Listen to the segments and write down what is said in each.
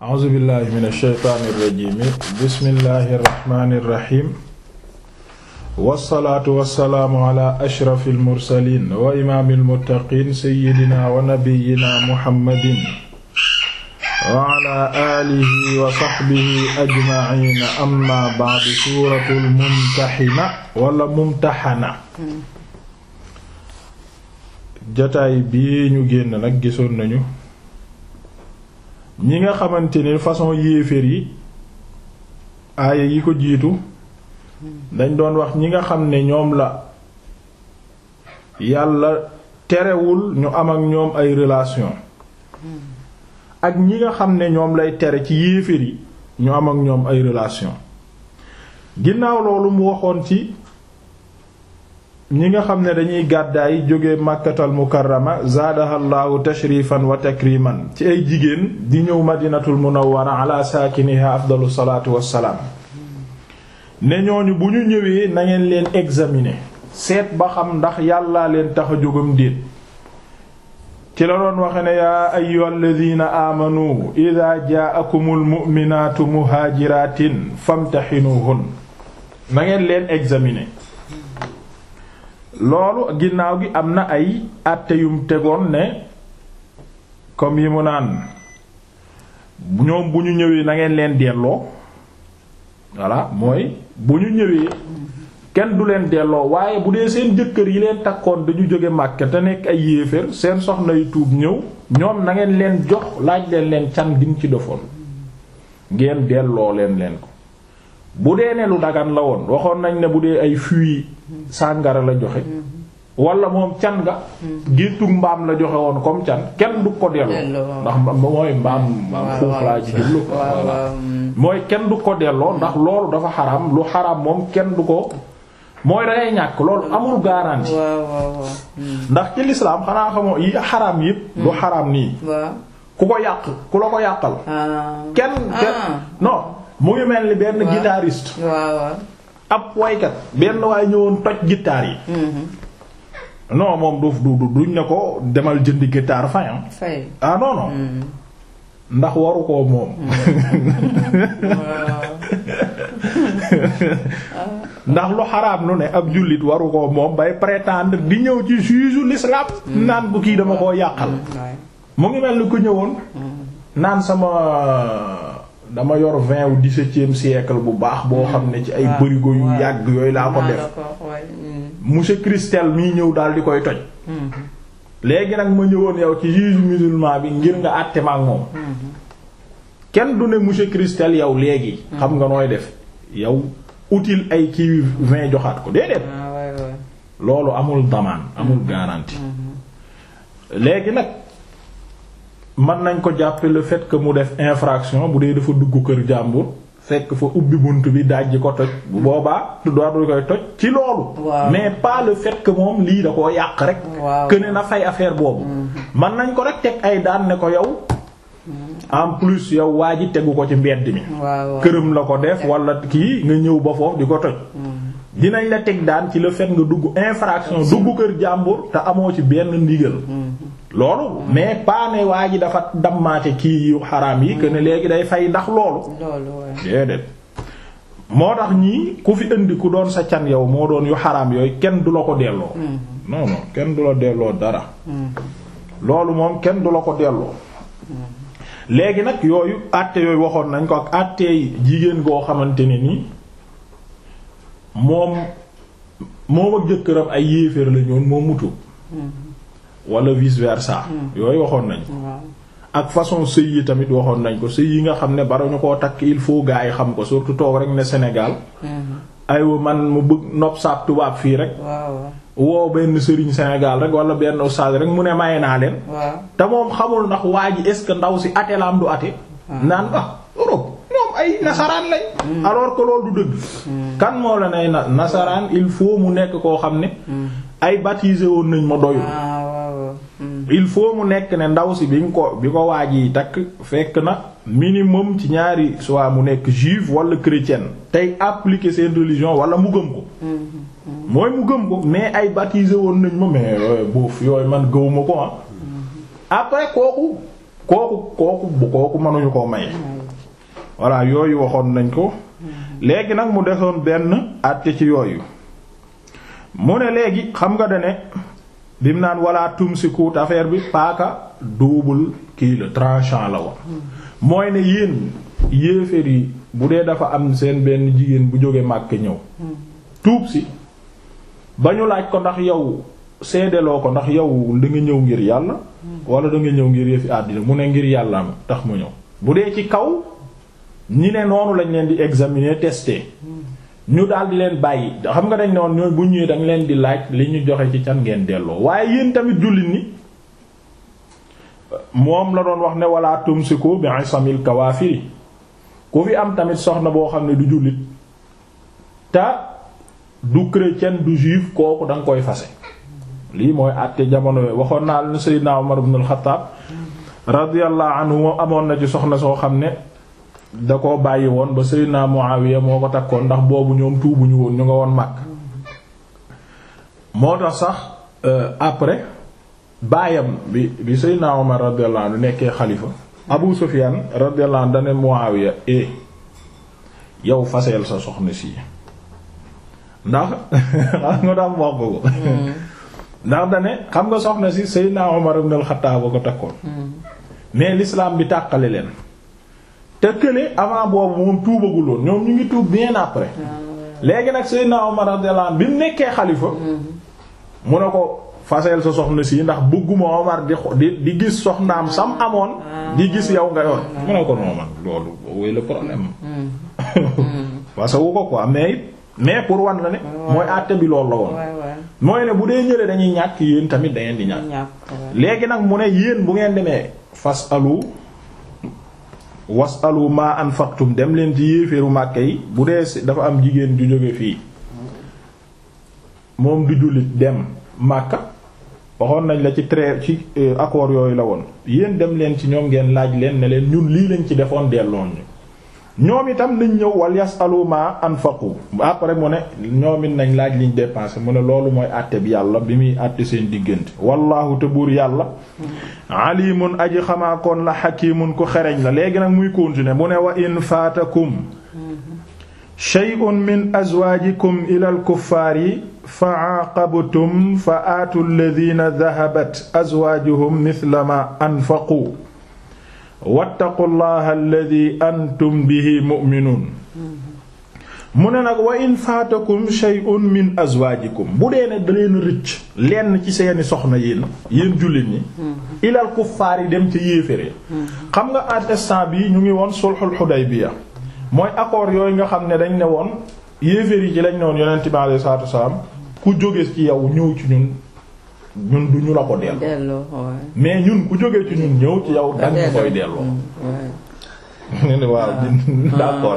a'uuzu billahi minash shaytaanir rajiim bismillahir rahmaanir rahiim wassalaatu wassalaamu ala ashrafil mursaliin wa imaamil muttaqiin sayyidina wa nabiyyina muhammadin wa ala aalihi wa sahbihi ajma'iin amma ba'du. suuratul mumtahina wala mumtahana. jataay bii ñu génn nag gisoon nañu ñi nga xamante ni façon yéeféer yi aaya yi ko jiitu dañ doon wax ñi nga xam ne ñoom la yàlla terewul ñu am ak ñoom ay relation ak ñi nga xam ne ñoom lay tere ci yéeféer yi ñu am ak ñoom ay relation. ginnaaw loolu mu waxoon ci ñi nga xam ne dañuy gàddaay jóge màkkatal mukarrama zaadahallahu tashrifan wa takriman ci ay jigéen di ñëw madinatul munawwara ala saakiniha afdalu salaatu wassalaam ne ñooñu bu ñu ñëwee na ngeen leen examiner seet ba xam ndax yàllaa leen tax a jógam déet. ci la doon waxe ne yaa ayyuhal ladina amanu idha ja'akumul mu'minatu muhajiratin famtahinuhun na ngeen leen examiner. loolu ginnaaw gi am na ay àtte yum tegoon ne comme yi mu naan ñoom bu ñu ñëwee na ngeen leen delloo voilà mooy bu ñu ñëwee kenn du leen delloo waaye bu dee seen jëkkër yi leen takkoon dañu jóge Makka te nekk ay yéeféer seen soxna yu tuub ñëw ñoom na ngeen leen jox laaj leen can gin ci defoon ngeen delloo leen ko. bu dee ne lu dagan la woon waxoon nañ ne bu dee ay fuy sàngara la joxe wala moom can nga géttug mbaam la joxe woon comme can kenn du ko delloo ndax mooy mbaam xuux laa ci jublu mooy kenn du ko delloo ndax loolu dafa xaram lu xaram moom kenn du ko mooy dangay ñàkk loolu amul garantie ndax ci lislaam xanaa xamoo yi xaram yépp du xaram nii ku ko yàq ku la ko yàqal kenn non mu ngi mel ni benn guitariste ab waykat benn waay ñëwoon toj guitare yi non moom duñ ne ko demal jëndi guitare fay non ndax waru koo moom ndax lu xaraam lu ne ab jullit waru koo moom bay prétendre di ñëw ci juge l'islam naan bu kii dama koo yàqal mu ngi mel ni ku ñëwoon naan dama yor vin au XVIIe siècle bu baax boo xam ne ci ay bërigo yu yàgg yooyu laa ko def monsieur Christel mii ñëw daal di koy toj léegi nag ma ñëwoon yow ci juge musulman bi ngir nga àtte ma ak moom kenn du ne monsieur Christel yow léegi xam nga nooy def yow utile ay kii vin joxaat ko déedéet loolu amul damaan amul garantie léegi nag mën nañ ko jàppe le fait que mu def infraction bu dee dafa dugg kër jàmbur fekk fa ubbi bunt bi dajji ko toj bu boobaa du koy toj ci loolu mais pas le fait que moom lii da koo yàq rek que ne na fay affaire boobu mën nañ ko rek teg ay daan ne ko yow en plus yow waa ji tegu ko ci mbedd mi këram la ko def wala kii nga ñëw ba foofu di ko toj dinañ la teg daan ci le fait nga dugg infraction dugg kër jàmbur te amoo ci benn ndigal loolu mais pas ne waa ji dafa dammaate kii yu xaraam yi que ne léegi day fay ndax loolu déedéet moo tax ñii ku fi indi ku doon sa can yow moo doon yu xaraam yooyu kenn du la ko delloo non kenn du la delloo dara loolu moom kenn du la ko delloo léegi nag yooyu àtte yooyu waxoon nañ ko ak àtte yi jigéen goo xamante ne nii moom ak jëkkëram ay yéeféer la ñoon moom mutu wala vice versa yooyu waxoon nañ ko ak façon sëy yi tamit waxoon nañ ko sëy yi nga xam ne bara ñu koo takk il faut gaa yi xam ko surtout toog rek ne Sénégal aywa man mu bëgg nopp saab tubaab fii rek woo benn sëriñ Sénégal rek wala benn ustaas rek mu ne maye naa leen te moom xamul ndax waa ji est-ce que ndaw si ate la am du ate naan Europe ñoom ay nasaraan lañ alors que loolu du dëgg kan moo la nay nasaraan il faut mu nekk koo xam ne ay baptisé woon nañ ma doyul il faut mu nekk ne ndaw si bi ko waaj yi takk fekk na minimum ci ñaari soit mu nekk juif wala chrétienne tey appliquer seen religion wala mu gëm ko mooy mu gëm ko mais ay baptisé woon nañ ma mais boof yooyu man gëwuma ko après kooku kooku mënuñu koo maye. voilà yooyu waxoon nañ ko. léegi nag mu desoon benn àtte ci yooyu. mu ne léegi xam nga dane bim naan wala tumsiku affaire bi paaka double kii la tranchant la woon. mooy ne yéen yéeféer yi bu dee dafa am seen benn jigéen bu jóge Màkka ñëw. tuub si ba ñu laaj ko ndax yow seedeloo ko ndax yow da nga ñëw ngir yàlla. wala da nga ñëw ngir yëfi àddina mu ne ngir yàlla tax mu ñëw. bu dee ci kaw ñi ne noonu lañ leen di examiner tester. ñu daal di leen bàyyi xam nga dañ ne woon ñooy bu ñëwee dañ leen di laaj li ñu joxe ci can ngeen delloo waaye yéen tamit jullit ni moom la doon wax ne wala tumsiku bi isamil kawaafiri ku fi am tamit soxna boo xam ne du jullit te du chrétien du juif kooku da nga koy fase lii mooy àtte jamono yooyu waxoon naa la Seydina Umar ibn al-Khattab radiyallahu anhu moom amoon na ci soxna soo xam ne da koo bàyyi woon ba Seydina Muawiya moo ko takkoon ndax boobu ñoom tuubuñu woon ñu nga woon Makka moo tax sax après baayam bi Seydina Umar radiyallahu anhu nekkee xalifa Abu Sufyan radiyallahu anhu dane Muawiya yow faseel sa soxna si ndax nga daam wax ko ndax dane xam nga soxna si Seydina Umar ibn al-Khattab ko takkoon mais l'islam bi tàqale leen te kële avant boobu moom tuubaguloon ñoom ñu ngi tuub bien après léegi nag Seydina Umar radiyallahu anhu bi mu nekkee xalifa mu ne ko faseel sa soxna si ndax bëgguma Umar di gis soxnaam sam amoon di gis yow nga yor mu ne ko non man loolu wooy le problème parce que wu ko quoi mais pour wan la ne mooy àtte bi loolu la woon mooy ne bu dee ñële dañuy ñàkk yéen tamit da ngeen di ñàkk léegi nag mu ne yéen bu ngeen demee wasalu ma anfaqtum dem leen ci yéeféeru Màkka yi bu dee dafa am jigéen ju jóge fii moom du jullit dem Màkka waxoon nañ la ci ci accord yooyu la woon yéen dem leen ci ñoom ngeen laaj leen ne leen ñun lii lañ ci defoon delloon ñu ñoom itam nañ ñëw wal yasalu ma anfaqu après mu ne ñoom it nañ laaj liñ dépensé mu ne loolu mooy àtte bi yàlla bi muy àtte seen diggante wallahu te buur yàlla alimun aji xamaakoon la hakimun ku xereñ la léegi nag muy continuer mu ne wa in faatakum shay'un min azwajikum ila al kuffari fa aqabtum fa aatu alladhina dhahabat azwajuhum mithla ma anfaqu wattaqullaha alladhi antum bihi mu'minun mu ne nag wa in faatakum shay'un min azwajikum bu dee ne da leen rëcc lenn ci seeni soxna yéen jullit ñi ilal kuffaar yi dem ca yéefére xam nga instant bi ñu ngi woon sulhul Hudaybiya mooy accord yooyu nga xam ne dañ ne woon yéeféer yi ci lañ ne woon yonent bi alayhi salaatu wassalaam ku jóge ci yow ñëw ci ñun du ñu la ko delloo mais ñun ku jógee ci ñun ñëw ci yow dañ ñu koy delloo ne waaw d'accord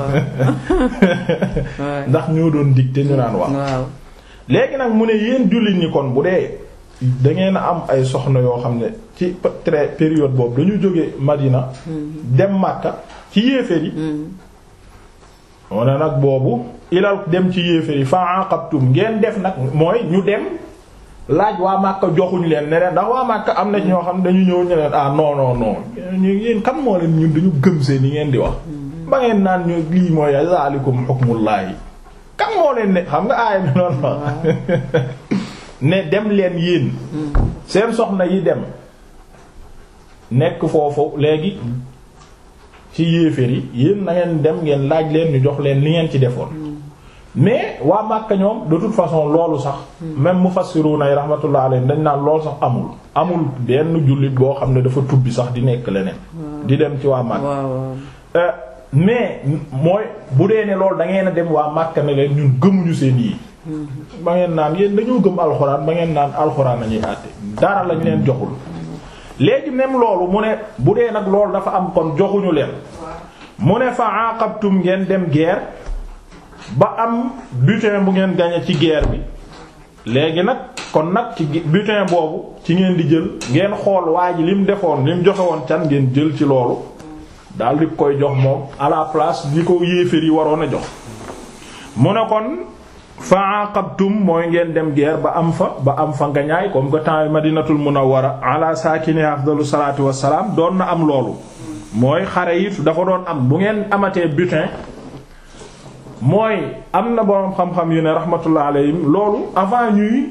ndax ñoo doon dig te ñu naan wax léegi nag mu ne yéen jullit ñi kon bu dee dangeen a am ay soxna yoo xam ne ci période boobu dañu jóge Madina dem Makka ci yéeféer yi moo ne nag boobu ilal dem ci yéeféer yi fa aqabtum ngeen def nag mooy ñu dem laaj waa Makka joxuñ leen ne leen ndax waa Makka am na ci ñoo xam ne dañu ñëw ñu leen non yéen kan moo leen ñun dañu gëm seen yi ngeen di wax ba ngeen naan ñu lii mooy zaalikum hukmullahi kan moo leen ne xam nga aaya bi noonu la ne dem leen yéen seen soxna yi dem nekk foofu léegi ci yéeféer yi yéen na ngeen dem ngeen laaj leen ñu jox leen li ngeen ci defoon mais waa Makka ñoom de toute façon loolu sax même mufassiruna yi rahmatullah alayhim dañ naan loolu sax amul benn jullit boo xam ne dafa tubbi sax di nekk leneen di dem ci waa Makka mais mooy bu dee ne loolu da ngeen a dem waa Makka ne leen ñun gëmuñu seen yi ba ngeen naan yéen dañoo gëm alxuraan ba ngeen naan alxuraan nañuy àtte dara lañ leen joxul léegi même loolu mu ne bu dee nag loolu dafa am kon joxuñu leen mu ne fa aqabtum ngeen dem guerre ba am butin bu ngeen gañe ci guerre bi léegi nag kon nag ci butin boobu ci ngeen di jël ngeen xool waa ji lim defoon lim joxe woon can ngeen jël ci loolu daal di koy jox moom à la place di ko yéeféer yi waroon a jox mu ne kon fa aqabtum mooy ngeen dem guerre ba am fa ngañaay comme que temps Madinatul Munawwara ala saakini afdalu salaatu wassalaam doon na am loolu mooy xare yi dafa doon am bu ngeen amatee butin mooy am na boroom xam-xam yu ne rahmatullah alayhim loolu avant ñuy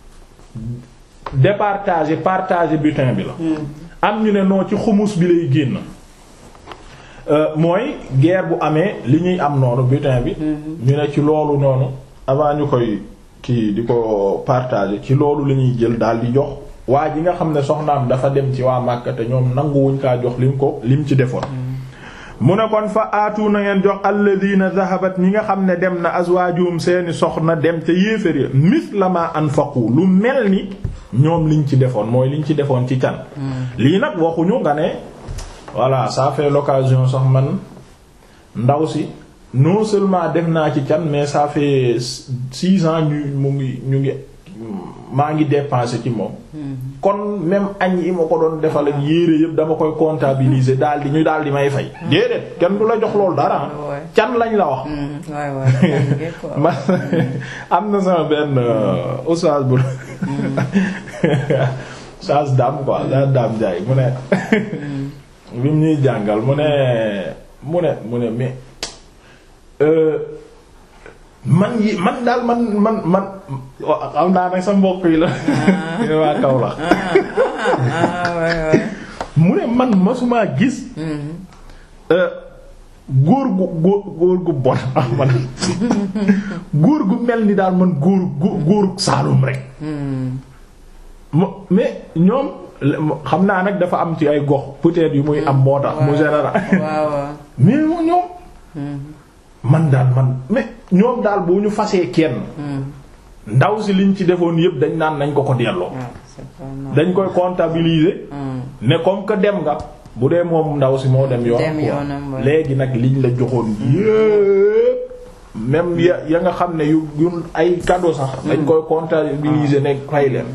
partager butin bi la am ñu ne noo ci xumus bi lay génn mooy guerre bu amee li ñuy am noonu butin bi ñu ne ci loolu noonu avant ñu koy kii di ko partager ci loolu la ñuy jël daal di jox waa ji nga xam ne soxnaam dafa dem ci waa Makka te ñoom nanguwuñ kaa jox lim ci defoon mu ne kon fa aatu na ngeen jox alladina zahabat ñi nga xam ne dem na azwajuhum seeni soxna dem ca yéeféri misla ma anfaqu lu mel ni ñoom liñ ci defoon mooy liñ ci defoon ci can lii nag waxuñu nga ne voilà ça fait l'occasion sax man ndaw si non seulement def naa ci can mais ça fait 6 ans ñu ngi maa ngi dépensé ci moom kon même añ yi ma ko doon defal ak yére yëpp dama koy comptabiliser daal di may fay déedéet kenn du la jox loolu dara can lañ la wax man am na sama benn oustaz bu oustaz Dame quoi la Dame Ndiaye mu ne bi mu ñuy jàngal mu ne mais man daal man xam naa nag sa mbokk yi la waa kaw la mu ne man masumaa gis góor gu bon man góor gu mel ni daal man góoru Saalum rek mais ñoom xam naa nag dafa am ci ay gox peut-être yu muy am moo tax mu général mais ñoom man daal mais ñoom daal boo ñu fasee kenn ndaw si liñ ci defoon yëpp dañ naan nañ ko delloo dañ koy comptabiliser ne comme que dem nga bu dee moom ndaw si moo dem yoon léegi nag liñ la joxoon yëpp même ya nga xam ne yu ay cadeau sax dañ koy comptabiliser ne fay leen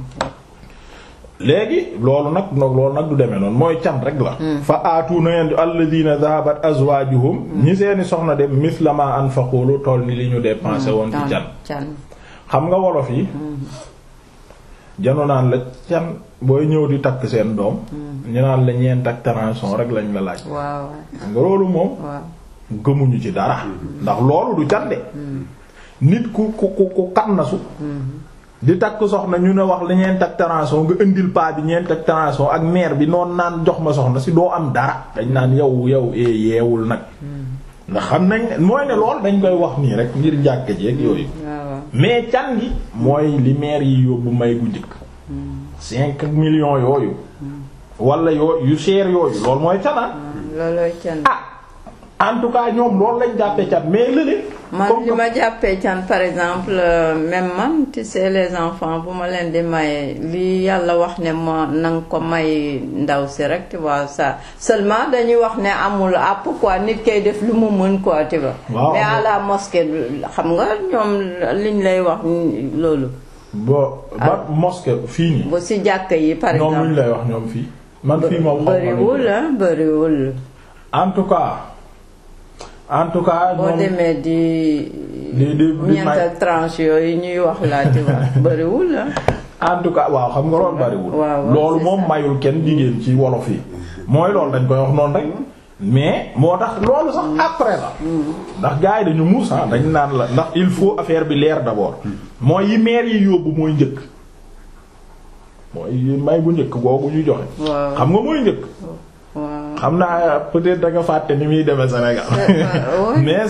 léegi loolu nag du demee noonu mooy can rek la fa aatu na ngeen alladina dhahabat azwajuhum ñi seeni soxna dem misla ma anfaqu lu toll ni li ñu dépensé woon ci can xam nga wolof yi jano naan la can booy ñëw di takk seen doom ñu naan la ñeent ak transon rek lañ la laaj nga loolu moom gëmuñu ci dara ndax loolu du can de nit ku kannasu di takk soxna ñu ne wax la ñeent ak transon nga indil paa bi ñeent ak transon ak mère bi noonu naan jox ma soxna si doo am dara dañ naan yow yeewul nag ndax xam nañ ne mooy ne lool dañ koy wax nii rek ngir njàkk jeeg yooyu mais can gi mooy li mère yi yóbbu may gu njëkk 5 millions yooyu wala yu cher yooyu loolu mooy cana loolooy can en tout cas ñoom loolu lañ jàppee can mais lële man li ma jàppee can par exemple même man tu sais les enfants bu ma leen di maye li yàlla wax ne ma nanga ko may ndaw si rek tu vois ça seulement dañuy wax ne amul àpp quoi nit kay def lu mu mën quoi tu vois mais à la mosquée xam nga ñoom liñ lay wax loolu ba mosquée fii nii bu si jàkk yi par exemple ñoom luñ lay wax ñoom fii man fii moom bëriwul en tout cas boo demee di ñeent tranche yooyu ñuy wax laa ci wax bariwul en tout cas waaw xam nga loolu bariwul loolu moom mayul kenn jigéen ci wolof yi mooy loolu dañ koy wax noonu rek mais moo tax loolu sax après la ndax gars yi dañu muus dañ naan la ndax il faut affaire bi leer d'abord mooy yi maire yi yóbbu mooy njëkk mooy may bu njëkk googu ñu joxe xam nga mooy njëkk xam naa peut-être da nga fàtte ni muy demee Sénégal mais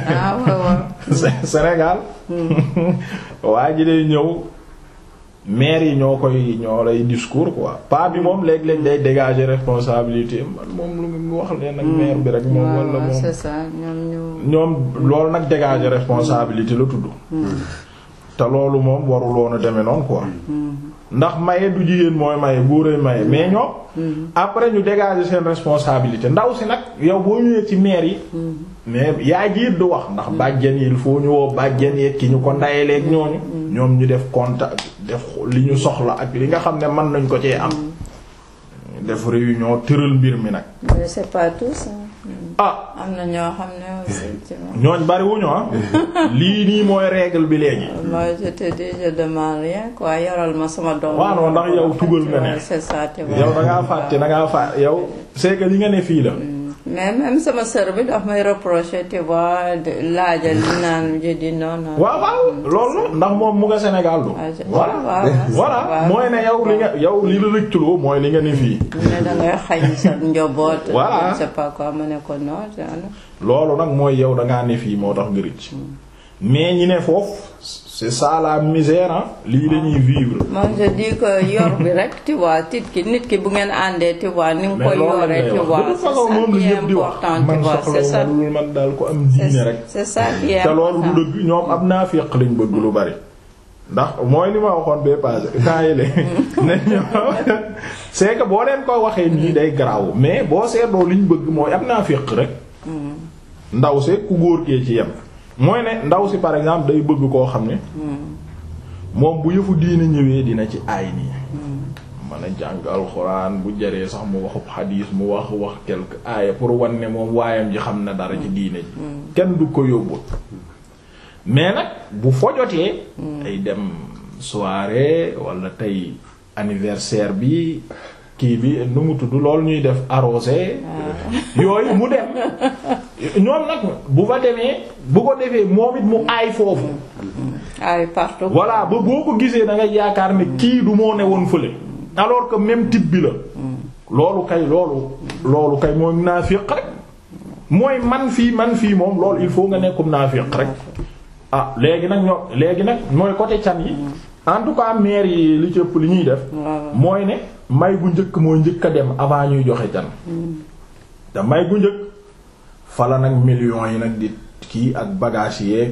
Sénégal waa ji day ñëw maire yi ñoo lay discours quoi pas bi moom léeg-léeg day dégager responsabilité man moom lu mu wax leen ak maire bi rek moom wala moom c'est ça ñoom loolu nag dégager responsabilité la tudd te loolu moom waruloon a demee noonu quoi ndax maye du jigéen mooy maye góoray maye mais ñoom après ñu dégager seen responsabilité ndaw si nag yow boo ñëwee ci maire yi mais yaa jiit du wax ndax bàjjen yi il faut ñu woo bàjjen yi ki ñu ko ndayeleeg ñooñu ñoom ñu def contact def li ñu soxla ak li nga xam ne mën nañ ko cee am def réunion tëral mbir mi nag mais c'est pas tout ça ah am na ñoo xam ne aussi ci moom. ñooñ bariwuñu ah. lii nii mooy règle bi léegi. moi je te dis je demande rien quoi yoral ma sama doom. waaw non ndax yow tugal nga ne. c'est ça tu vois. yow da ngaa fàtte da ngaa fàtte yow c'est que li nga ne fii la. mais même sama sœur bi daf may reprocher tu vois laajal li naan je dis non non. waaw waaw loolu ndax moom mu nga Sénégal du. voilà mooy ne yow li la rëcculoo mooy li nga ne fii. mu ne dangay xañ sa njaboot. voilà je sais pas quoi ma ne ko non. loolu nag mooy yow da ngaa ne fii moo tax nga rëcc. mais ñi ne foofu c'est ça la misère lii dañuy vivre. moi je dis que yor bi rek tu vois nit ki bu ngeen àndee tu vois ni nga koy yoree tu vois. de toute façon moom la ñëpp di wax man soxla man daal ko am diine rek. c'est ça qui est te loolu du dëgg ñoom am naafiq lañ bëgg lu bari. ndax mooy li ma waxoon bee passé temps yële ne ñoom c'est que boo leen ko waxee nii day garaaw mais boo seetloo liñ bëgg mooy am naafiq rek. ndaw see ku góor kee ci yem. mooy ne ndaw si par exemple day bëgg koo xam ne moom bu yëfu diine ñëwee dina ci aay nii mën a jàng alxuraan bu jaree sax mu waxub xadiis mu wax quelque aaya pour wan ne moom waayam ji xam na dara ci diine ji kenn du ko yóbbu mais nag bu fojotee ay dem soirée wala tey anniversaire bi kii bi nu mu tudd loolu ñuy def arrosé yooyu mu dem ñoom nag bu fa demee bu ko defee moom it mu aay foofu aay partout voilà ba boo ko gisee da nga yaakaar ne kii du moo ne woon fële alors que même type bi la loolu kay mooy naafiq rek mooy man fii moom loolu il faut nga nekkum naafiq rek ah léegi nag mooy côté can yi en tout cas maire yi li ci ëpp li ñuy def mooy ne may gu njëkk moo njëkk a dem avant ñuy joxe can te may gu njëkk fala nag millions yi nag di kii ak bagage yeeg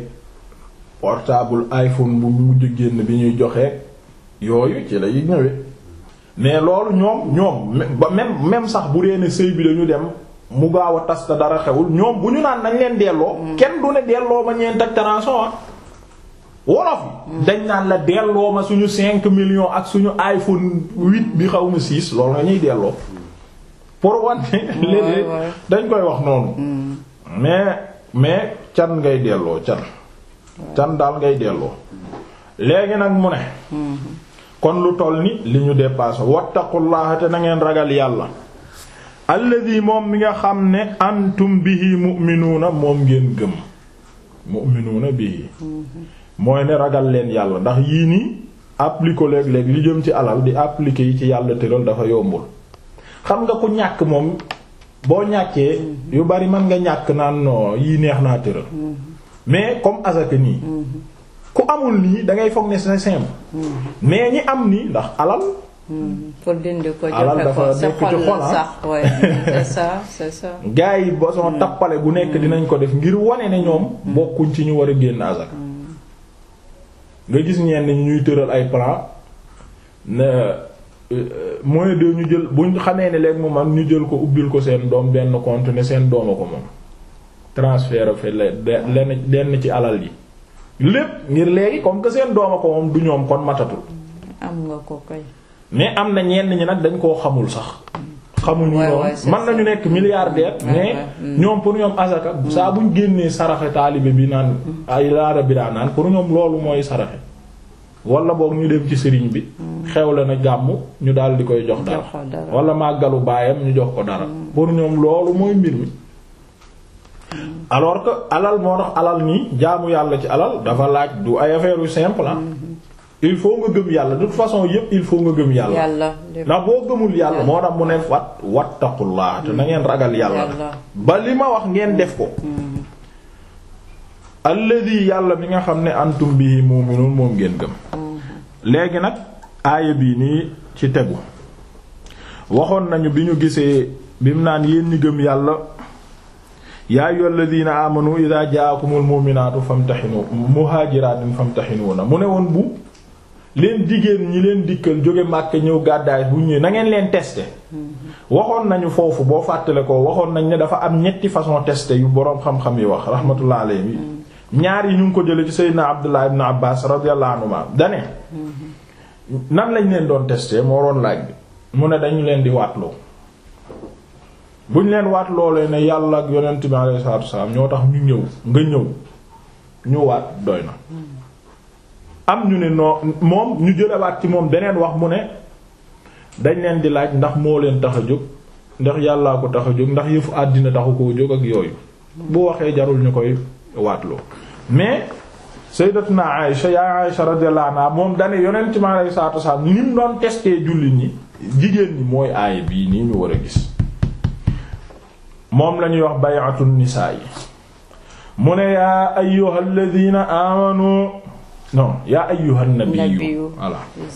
portable iPhone bu mujj génn bi ñuy joxe yooyu ci lay ñëwee mais loolu ñoom même sax bu dee ne sëy bi dañu dem mu gaaw a tas te dara xewul ñoom bu ñu naan nañ leen delloo kenn du ne delloo ma ñeent ak transon wolof dañ naan la delloo ma suñu 5 millions ak suñu iPhone 8 bi xaw ma 6 loolu nga ñuy delloo pour wane léeg-léeg dañ koy wax noonu mais can ngay delloo can daal ngay delloo léegi nag mu ne kon lu toll ni li ñu dépassé wattaqullaha te na ngeen ragal yàlla alladi moom mi nga xam ne antum bihi mu'minuuna moom ngeen gëm mu'minuuna bihi mooy ne ragal leen yàlla ndax yii nii appliquer léeg-léeg li jëm ci alal di appliquer yi ci yàlla tëral dafa yombul xam nga ku ñàkk moom boo ñàkkee yu bari mën nga ñàkk naan non yii neex naa tëral mais comme asaka nii ku amul nii da ngay foog ne c'est simple mais ñi am nii ndax alal pour dindi ko alal dafa nekk ci xol sax c'est ça gaa yi ba soo tappale bu nekk dinañ ko def ngir wane ne ñoom bokkuñ ci ñu war a génn asaka nga gis ñenn ñuy tëral ay plan ne mooy de ñu jël buñ xamee ne léegi moom am ñu jël ko ubbil ko seen doom benn compte ne seen dooma ko moom transfert fait lenn ci alal yi lépp ngir léegi comme que seen dooma ko moom du ñoom kon matatul am nga ko koy mais am na ñenn ñi nag dañ koo xamul sax xamuñu ñoom mën nañu nekk milliardaire mais ñoom pour ñoom asaka saa buñ génnee saraxe taalibe bi naan ay laara bi daa naan pour ñoom loolu mooy saraxe wala boog ñu dem ci sëriñ bi xewle na gàmmu ñu daal di koy jox dara wala màggalu baayam ñu jox ko dara pour ñoom loolu mooy mbir mi alors que alal moo tax alal nii jaamu yàlla ci alal dafa laaj du ay affaire yu simple il faut nga gëm yàlla de toute façon yépp il faut nga gëm yàlla ndax boo gëmul yàlla moo tax mu ne wattaqullah te na ngeen ragal yàlla ba li ma wax ngeen def ko alladi yàlla bi nga xam ne antum bihi mu'minun moom ngeen gëm léegi nag aaya bii nii ci tegu waxoon nañu bi ñu gisee bi mu naan yéen ñi gëm yàlla yaa ayyuhal ladina amanu idha ja'akumul mu'minatu famtahinu muhajiratin famtahinuna mu ne woon bu leen jigéen ñi leen dikkal jóge Makka ñëw gàddaay bu ñëwee na ngeen leen tester waxoon nañu foofu boo fàttale ko waxoon nañ ne dafa am ñetti façon tester yu boroom xam-xam yi wax rahmatullah alayhi ñaar yi ñu ngi ko jële ci Seydina Abdullah ibn Abbas radiyallahu anhuma dane nan lañ leen doon tester moo doon laaj bi mu ne dañu leen di waatloo buñ leen waat loolee ne yàlla ak yonent bi alayhi salaatu wassalaam ñoo tax ñu ñëw nga ñëw ñu waat doy na am ñu ne noo moom ñu jëlewaat ci moom beneen wax mu ne dañ leen di laaj ndax moo leen tax a jóg ndax yàllaa ko tax a jóg ndax yëfu àddina taxu koo jóg ak yooyu bu waxee jarul ñu koy waatloo mais sayyidatuna Aïsha yaa Aïsha radiyallahu anha moom dane yonent mi alayhi salaatu wasallam ni mu doon testé jullit ñi jigéen ñi mooy aaya bii nii ñu war a gis moom lañuy wax bay'atun nisaa yi mu ne yaa ayyuhal ladina amanu non yaa ayyuhan nabiyyu voilà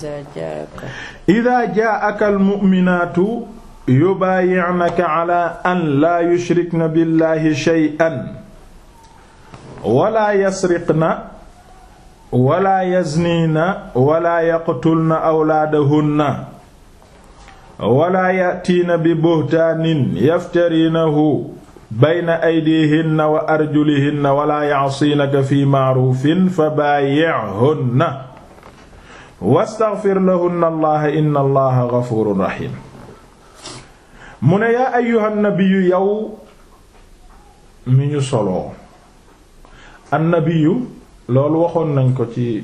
idha ja'aka al mu'minatu yubayi'naka ala an la yushrikna billahi shay'an wala yasriqna wala yaznina wala yaqtulna awlaadahunna wala ya'tiina bi buhtaanin yaftarinahu bayna aydihinna wa arjulihinna wala ya'sinaka fi ma'rufin fabayi'hunna wastaghfir lahunna allaha inna allaha ghafurur rahim mu ne yaa ayyuhan nabiyyu yow mi ñu soloo annabiyu loolu waxoon nañ ko ci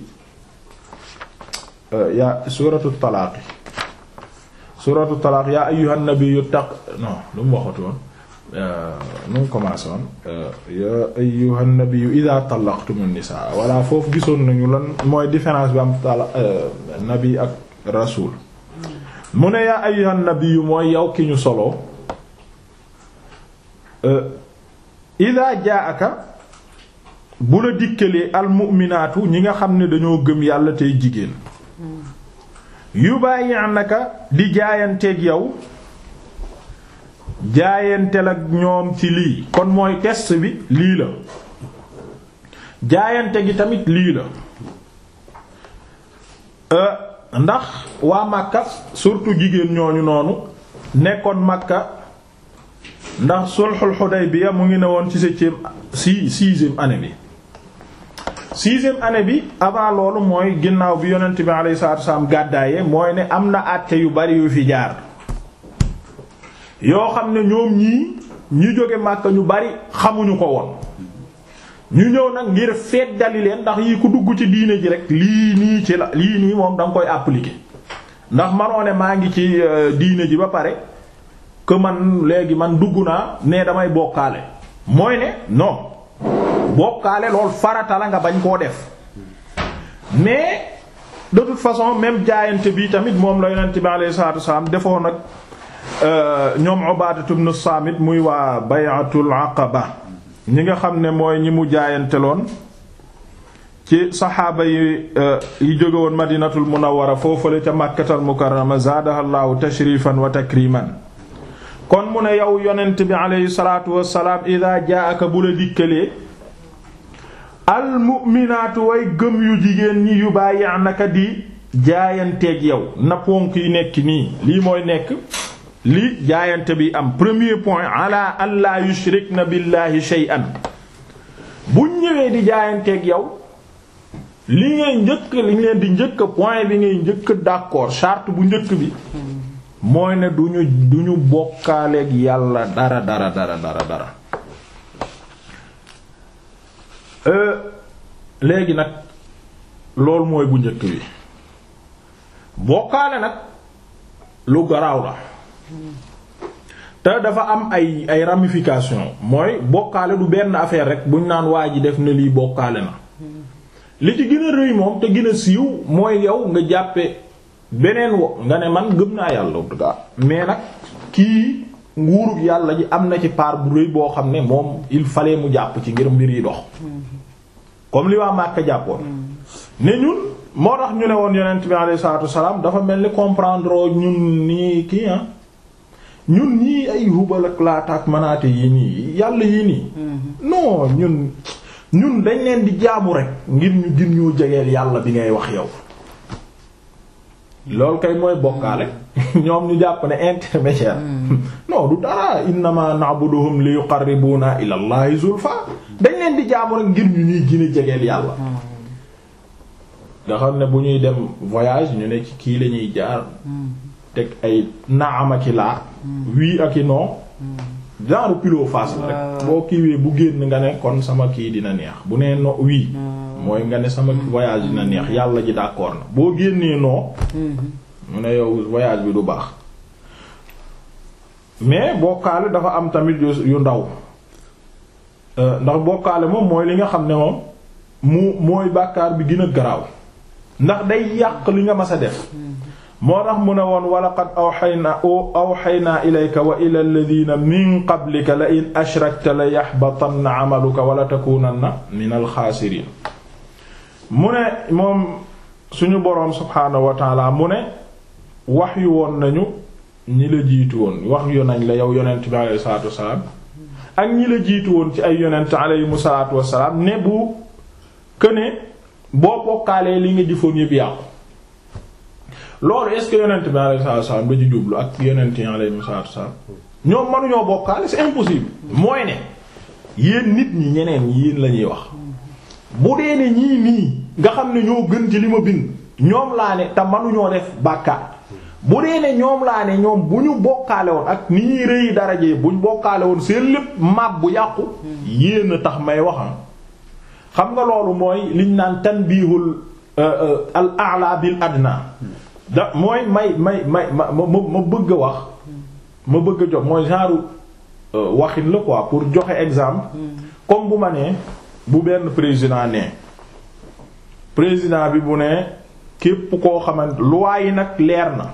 yaa suuratu talaaq yaa ayyuhan nabiyyu lu mu waxatu woon nu mu commencé woon yaa ayyuhan nabiyyu idhaa tallaqtumun nisaa walla foofu gisoon nañu lan mooy différence bi am nabi ak rasuul mu ne yaa ayyuhan nabiyyu mooy yow ki ñu solo idhaa jaa'aka bu la dikkalee almu'minaatu ñi nga xam ne dañoo gëm yàlla tey jigéen yubayi'naka di jaayanteeg yow jaayanteel ak ñoom ci lii kon mooy test bi lii la jaayante gi tamit lii la ndax waa Makka surtout jigéen ñooñu noonu nekkoon Makka ndax sulhul Hudaybiya mu ngi ne woon ci sixième année bi sixième année bi avant loolu mooy ginnaaw bi yonent bi alayhi salaatu wasallam gàddaaye mooy ne am na àtte yu bari yu fi jaar yoo xam ne ñoom ñi jóge Makka ñu bari xamuñu ko woon ñu ñëw nag ngir feddali leen ndax yi ku dugg ci diine ji rek lii nii moom danga koy appliquer ndax manoo ne maa ngi ci diine ji ba pare que man léegi man dugg naa ne damay bokkaale mooy ne non bokkaale loolu farata la nga bañ koo def mais de toute façon même jaayante bi tamit moom la yonent bi alayhi salaatu wasallam defoon nag ñoom Ubaadatu ibn Saamit muy waa bay'atul Aqaba ñi nga xam ne mooy ñi mu jaayanteloon ci saxaaba yi jóge woon Madinatul Munawwara foofale ca Makkatal Mukarrama zaadahallahu tashrifan wa takriman kon mu ne yow yonent bi alayhi salaatu wassalaam idaa jaa'aka bu la dikkalee almu'minaatu way gëm yu jigéen ñi yubayi'naka di jaayanteeg yow na ponk yi nekk nii lii mooy nekk li jaayante bi am premier point ala an la yushrikna billahi shay'an bu ñëwee di jaayanteeg yow li ngay leen di njëkk point bi ngay njëkk d'accord charte bu njëkk bi mooy ne duñu bokkaaleeg yàlla dara léegi nag loolu mooy bu njëkk bi bokkaale nag lu garaaw la te dafa am ay ramification mooy bokkaale du benn affaire rek buñ naan waa ji def na lii bokkaale na li ci gën a rëy moom te gën a siiw mooy yow nga jàppe beneen nga ne man gëm naa yàlla en tout cas mais nag kii nguurug yàlla ji am na ci part bu rëy boo xam ne moom il fallait mu jàpp ci ngir mbir yi dox comme li waa Makka jàppoon ne ñun moo tax ñu ne woon yonent bi alayhi salaatu wassalaam dafa mel ni comprendre ñun nii kii ñun ñii ay Hubal ak Laata ak Manaate yi nii yàlla yi nii non ñun dañ leen di jaamu rek ngir ñu gën ñoo jegeel yàlla bi ngay wax yow loolu kay mooy bokkaale ñoom ñu jàpp ne intermédiaire non du dara innama na'buduhum li yuqarribuna ila allahi zulfa dañ leen di jaamu rek ngir ñu ñuy gën a jegeel yàlla nga xam ne bu ñuy dem voyage ñu ne ci kii lañuy jaar teg ay naam ak i laa wii ak i non genre pilo face la rek boo kiiwee bu génn nga ne kon sama kii dina neex bu nee no oui mooy nga ne sama voyage dina neex yàlla ji d'accord na boo génnee non mu ne yow voyage bi du baax mais bokkaale dafa am tamit yu ndaw ndax bokkaale moom mooy li nga xam ne moom mooy bàkkaar bi gën a garaaw ndax day yàq li nga mas a def moo tax mu ne woon wa laqad awhaynaa ilayka wa ila alladhina min qablika la in ashrakta la yahbatanna 'amaluka wa la takunanna min al-khasirin mu ne moom suñu boroom subhaanahu wa ta'ala mu ne wax yu woon nañu ñi la jiitu woon wax yu nañ la yow yonent bi alayhi salaatu wassalaam ak ñi la jiitu woon ci ay yonent alayhimu salaatu wassalaam ne bu këne boo bokkaalee li nga jëfoon yëpp yàqu loolu est-ce que yonent bi alayhi salaatu wassalaam da ci jublu ak yonent yi alayhimu salaatu wassalaam ñoom mënuñoo bokkaale c'est impossible mooy ne yéen nit ñi ñeneen yéen la ñuy wax bu dee ne ñii nii nga xam ne ñoo gën ci li ma bind ñoom laa ne te mënuñoo def bàkkaar bu dee ne ñoom laa ne ñoom bu ñu bokkaale woon ak ni ñuy rëy darajee bu ñu bokkaale woon seen lépp mab bu yàqu yéen a tax may waxam xam nga loolu mooy liñ naan tanbihul al a'la bil adna da mooy ma bëgg a wax ma bëgg a jox mooy genre waxin la quoi pour joxe exemple comme bu ma nee bu benn président nee président bi bu ne képp koo xamante loi yi nag leer na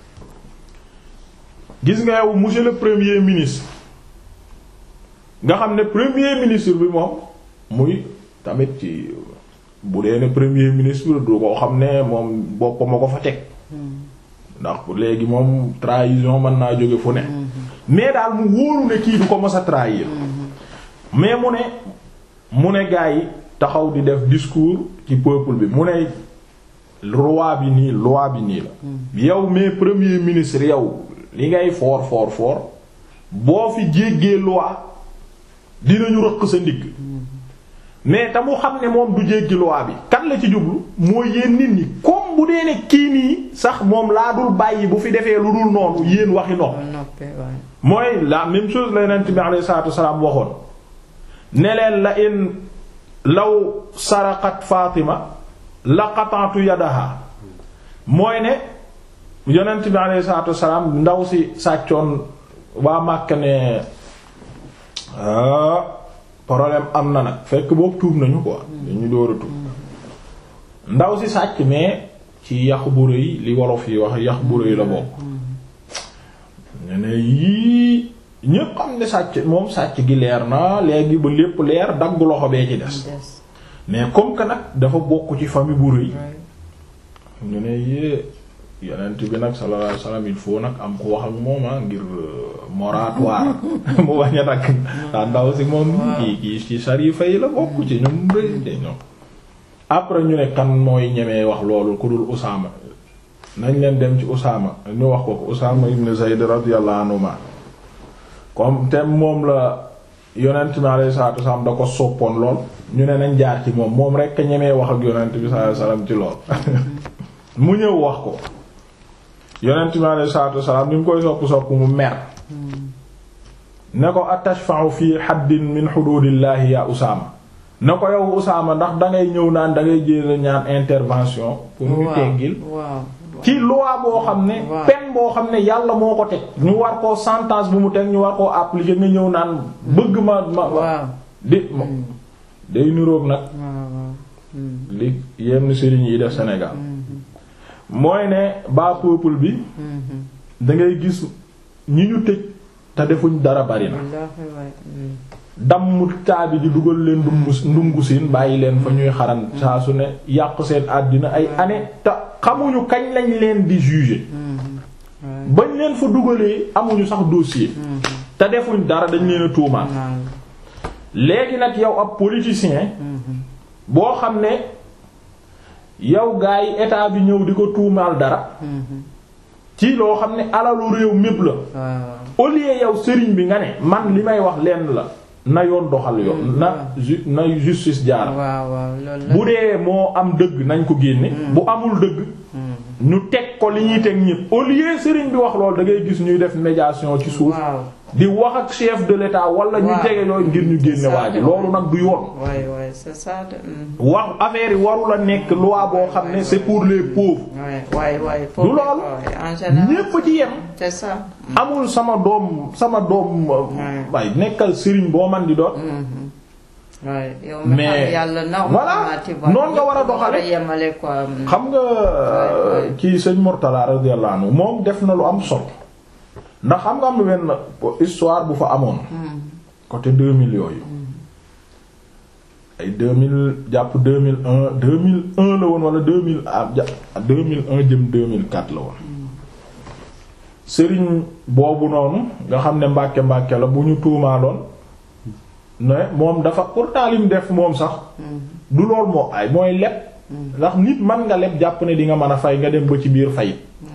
gis nga yow monsieur le premier ministre nga xam ne premier ministre bi moom muy tamit ci bu dee ne premier ministre du koo xam ne moom boppam a ko fa teg ndax léegi moom trahison mën naa jóge fu ne mais daal mu wóoru ne kii du ko mës a trahir mais mu ne gaa yi taxaw di def discours ci peuple bi mu ne loi bi nii la yow mais premier ministre yow li ngay foor boo fi jéggee loi dinañu rëq sa ndigg mais te mu xam ne moom du jéggi loi bi kan la ci jublu mooy yéen nit ñi comme bu dee ne kii nii sax moom laa dul bàyyi bu fi defee lu dul noonu yéen waxi noppi mooy la même chose la Yonent bi alayhi salaatu wassalaam waxoon ne leen la in law saraqat Fatima la qata'tu yadaha mooy ne Yonent bi alayhi salaatu wassalaam ndaw si sàccoon waa Makka ne problème am na nag fekk boobu tuub nañu quoi dañu door a tuub ndaw si sàcc mais ci yax bu rëy li wolof yi wax yax bu rëy la bokk ñu ne yii ñépp xam ne sàcc moom sàcc gi leer na léegi ba lépp leer dagg loxo bee ci des mais comme que nag dafa bokk ci famille bu rëy ñu ne yée yonent bi nag sallallahu alayhi wasallam il faut nag am ko wax ak moom ngir moratoire mu bañ a nag daa ndaw si moom kii ci sarifa yi la bokk ci ñoom rëy de ñoom après ñu ne kan mooy ñemee wax loolu ku dul Usaama nañ leen dem ci Usaama ñu wax ko Usaama ibn Zayd radiyallahu anhuma comme te moom la yonent bi alayhi salaatu wasallam da ko soppoon lool ñu ne nañ jaar ci moom rekk ñemee wax ak yonent bi sallallahu alayhi wasallam ci lool mu ñëw wax ko yonent bi alayhi salaatu wasallam ni mu koy sopp mu mer ne ko atashfa'u fi haddin min hududillahi ya Usaama ne ko yow Usaama ndax dangay ñëw naan dangay jéem ñaan intervention pour ñu teggil ci loi boo xam ne peine boo xam ne yàlla moo ko teg ñu war koo sentence bu mu teg ñu war koo appliquer nga ñëw naan bëgg ma day niroog nag li yenn sëriñ yi def Sénégal mooy ne ba peuple bi dangay gis ñi ñu tëj te defuñ dara bari na damm caabi di dugal leen ndungu siin bàyyi leen fa ñuy xaran saa su ne yàq seen àddina ay année te xamuñu kañ lañ leen di juger bañ leen fa dugalee amuñu sax dossier te defuñ dara dañ leen a tuumaal léegi nag yow ab politicien boo xam ne yow gaa yi état bi ñëw di ko tuumaal dara ci loo xam ne alalu réew mépp la au lieu yow sëriñ bi nga ne man li may wax lenn la na yoon doxal yoon na justice jaar bu dee moo am dëgg nañ ko génne bu amul dëgg ñu teg ko li ñuy teg ñépp au lieu sëriñ bi wax loolu da ngay gis ñuy def médiation ci suuf di wax ak chef de l'État wala ñu jege loolu ngir ñu génne waa ji loolu nag du yoon c'est ça wax affaire yi waru la nekk loi boo xam ne c'est pour les pauvres du loolu ñépp ci yem c'est ça amul sama doom waaye nekkal sëriñ boo man di doon mais voilà noonu nga war a doxale xam nga kii sëñ Murtala radiyallahu anhu moom def na lu am solo ndax xam nga am na benn histoire bu fa amoon côté 2000 yooyu ay 2000 jàpp 2001 la woon wala 2001 jëm 2004 la woon sëriñ boobu noonu nga xam ne mbàkke la bu ñu tuumaaloon ne moom dafa pourtant lim def moom sax du lool moo ay mooy leb ndax nit man nga leb jàpp ne di nga mën a fay nga dem ba ci biir fay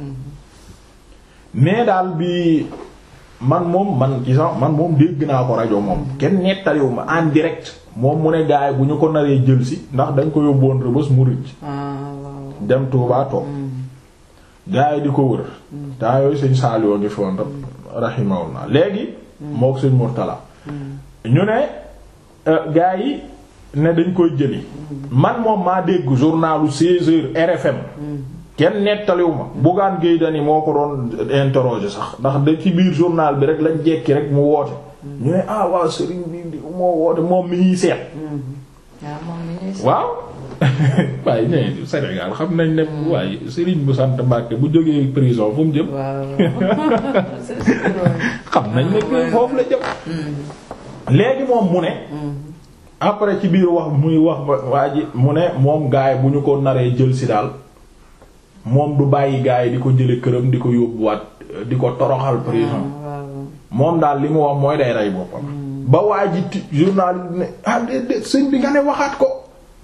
mais daal bi man moom dégg naa ko rajo moom kenn nettaliwu ma en direct moom mu ne gaay bu ñu ko naree jël si ndax dañ ko yóbboon Rebeuss mu rëcc dem Touba toog gaay di ko wër taa yooyu sëñ Saliou ngi foon rahimahullah léegi mook sëñ Murtala ñu ne gaa yi ne dañ koy jëli man moom maa dégg journalu 16h RFM kenn nettaliwu ma Bougane Gueye Dany moo ko doon interroger sax ndax da ci biir journal bi rek lañ jekki rek mu woote ñu ne waaw sëriñ bi moo woote moom mi ñuy seet waaw waaye ñe Sénégal xam nañ ne waaye sëriñ bu sant Mbàkke bu jógee prison fu mu jëm xam nañ ne foofu la jëm léegi moom mu ne après ci biir wax muy wax waa ji mu ne moom gaay bu ñu ko naree jël si daal moom du bàyyi gaay di ko jële këram di ko yóbbuwaat di ko toroxal prison moom daal li mu wax mooy day rey boppam ba waa ji journal ne déedéet sëñ bi nga ne waxaat ko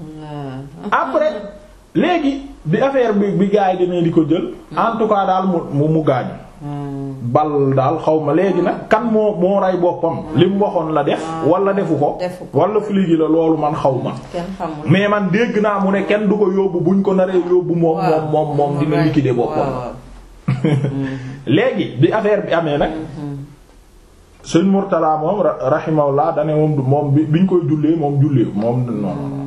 après léegi bi affaire bi gaay demee di ko jël en tout cas daal mu gaañu bal daal xaw ma léegi nag kan moo rey boppam li mu waxoon la def wala defu ko wala fligi la loolu man xaw ma mais man dégg naa mu ne kenn du ko yóbbu buñ ko naree yóbbu moom dina liquider boppam léegi bi affaire bi amee nag sëñ Murtala moom rahimahullah dane moom biñ koy jullee moom noonu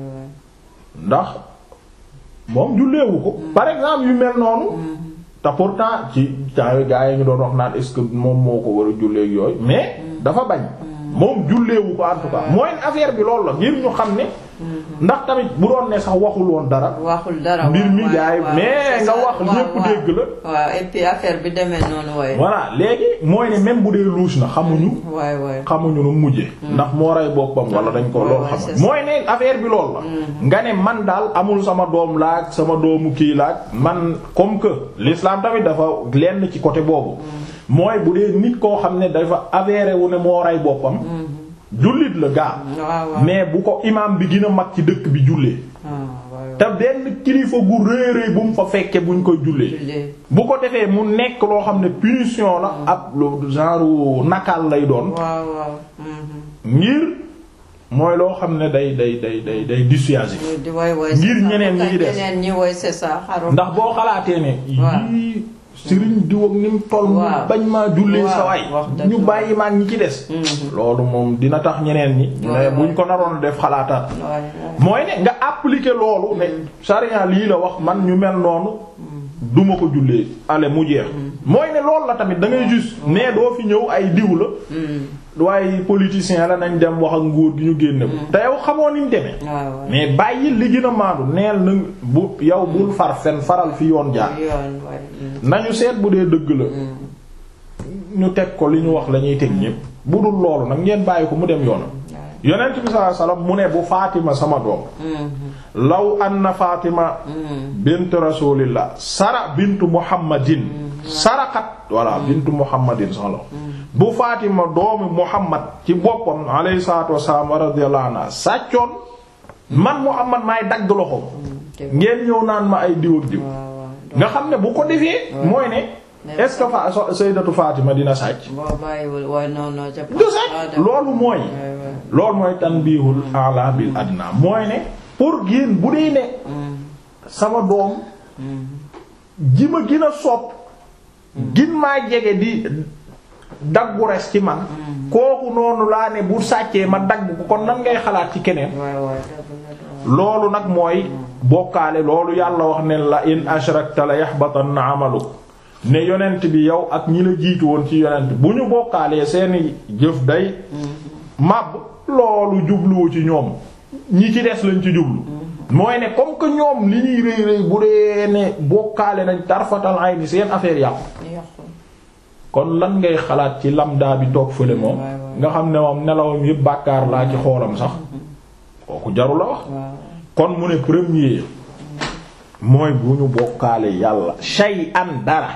ndax moom julleewu ko par exemple yu mel noonu te pourtant ci temps gaa yi ñu doon wax naan est-ce que moom moo ko war a jullee ak yooyu mais dafa bañ moom julleewu ko en tout cas mooy affaire bi loolu la ngir ñu xam ne ndax tamit bu doon ne sax waxul woon dara mbir mi gaa yi mais nga wax lépp dégg la waaw et puis affaire bi demee noonu waaye voilà léegi mooy ne même bu dee louche na xamuñu nu mujjee ndax moo rey boppam wala dañ ko lool xam mooy ne affaire bi loolu la nga ne man daal amul sama doom laaj sama doomu kii laaj man comme que l'islam tamit dafa lenn ci côté boobu mooy bu dee nit koo xam ne dafa avéré wu ne moo rey boppam jullit la gaa mais bu ko imam bi gën a mag ci dëkk bi jullee te benn kilifa gu réeréy bu mu fa fekke buñ koy jullee bu ko defee mu nekk loo xam ne punition la ab genre nakal lay doon ngir mooy loo xam ne day dissuasif ngir ñeneen ñi des ndax boo xalaatee ne yii sëriñ diw ak ni mu toll bañ maa jullee sa waay ñu bàyyi maag ñi ci des loolu moom dina tax ñeneen ñi ne buñ ko naroon def xalaataat mooy ne nga appliquer loolu ne sharia lii la wax man ñu mel noonu duma ko jullee ale mu jeex mooy ne loolu la tamit da ngay juste mais doo fi ñëw ay diw la waaye politicien la nañ dem wax ak nguur gi ñu génne ko te yow xamoo niñ demee mais bàyyi li gën a maandu neel na bu yow bul faral fi yoon jaar nañu seet bu dee dëgg la ñu teg ko li ñu wax la ñuy teg ñépp bu dul loolu nag ngeen bàyyi ko mu dem yoonam yonent bi sallallahu alayhi wasallam mu ne bu Fatima sama doom law anna Fatima bint rasulillah sara bintu muhammadin sarakat walla bintu muhammadin sax la bu Fatima doomi Muhammad ci boppam alayhi salaatu wassalaam wa radiyallahu anha sàccoon man Muhammad maay dagg loxoom ngeen ñëw naan ma ay diw ak diw nga xam ne bu ko defee mooy ne est-ce que sayyidatu Fatima dina sàcc du sàcc loolu mooy tanbihul a'la bil adna mooy ne pour génn bu dee ne sama doom ji ma gën a sopp gin maa jege di daggu res ci man kooku noonu laa ne bu sàccee ma dagg ko kon nan ngay xalaat ci keneen loolu nag mooy bokkaale loolu yàlla wax ne la in ashrakta la yahbatanna amaluk ne yonent bi yow ak ñi la jiitu woon ci yonent bu ñu bokkaalee seeni jëf day màbb loolu jubluwu ci ñoom ñi ci des lañ ci jublu mooy ne comme que ñoom li ñuy rëy rëy bu dee ne bokkaale nañ tarfatal ayni seen affaire yàqu kon lan ngay xalaat ci lamda bi toog fële moom nga xam ne moom nelawam yëpp bàkkaar laa ci xoolam sax kooku jaru la wax kon mu ne premier mooy bu ñu bokkaale yàlla shay'an dara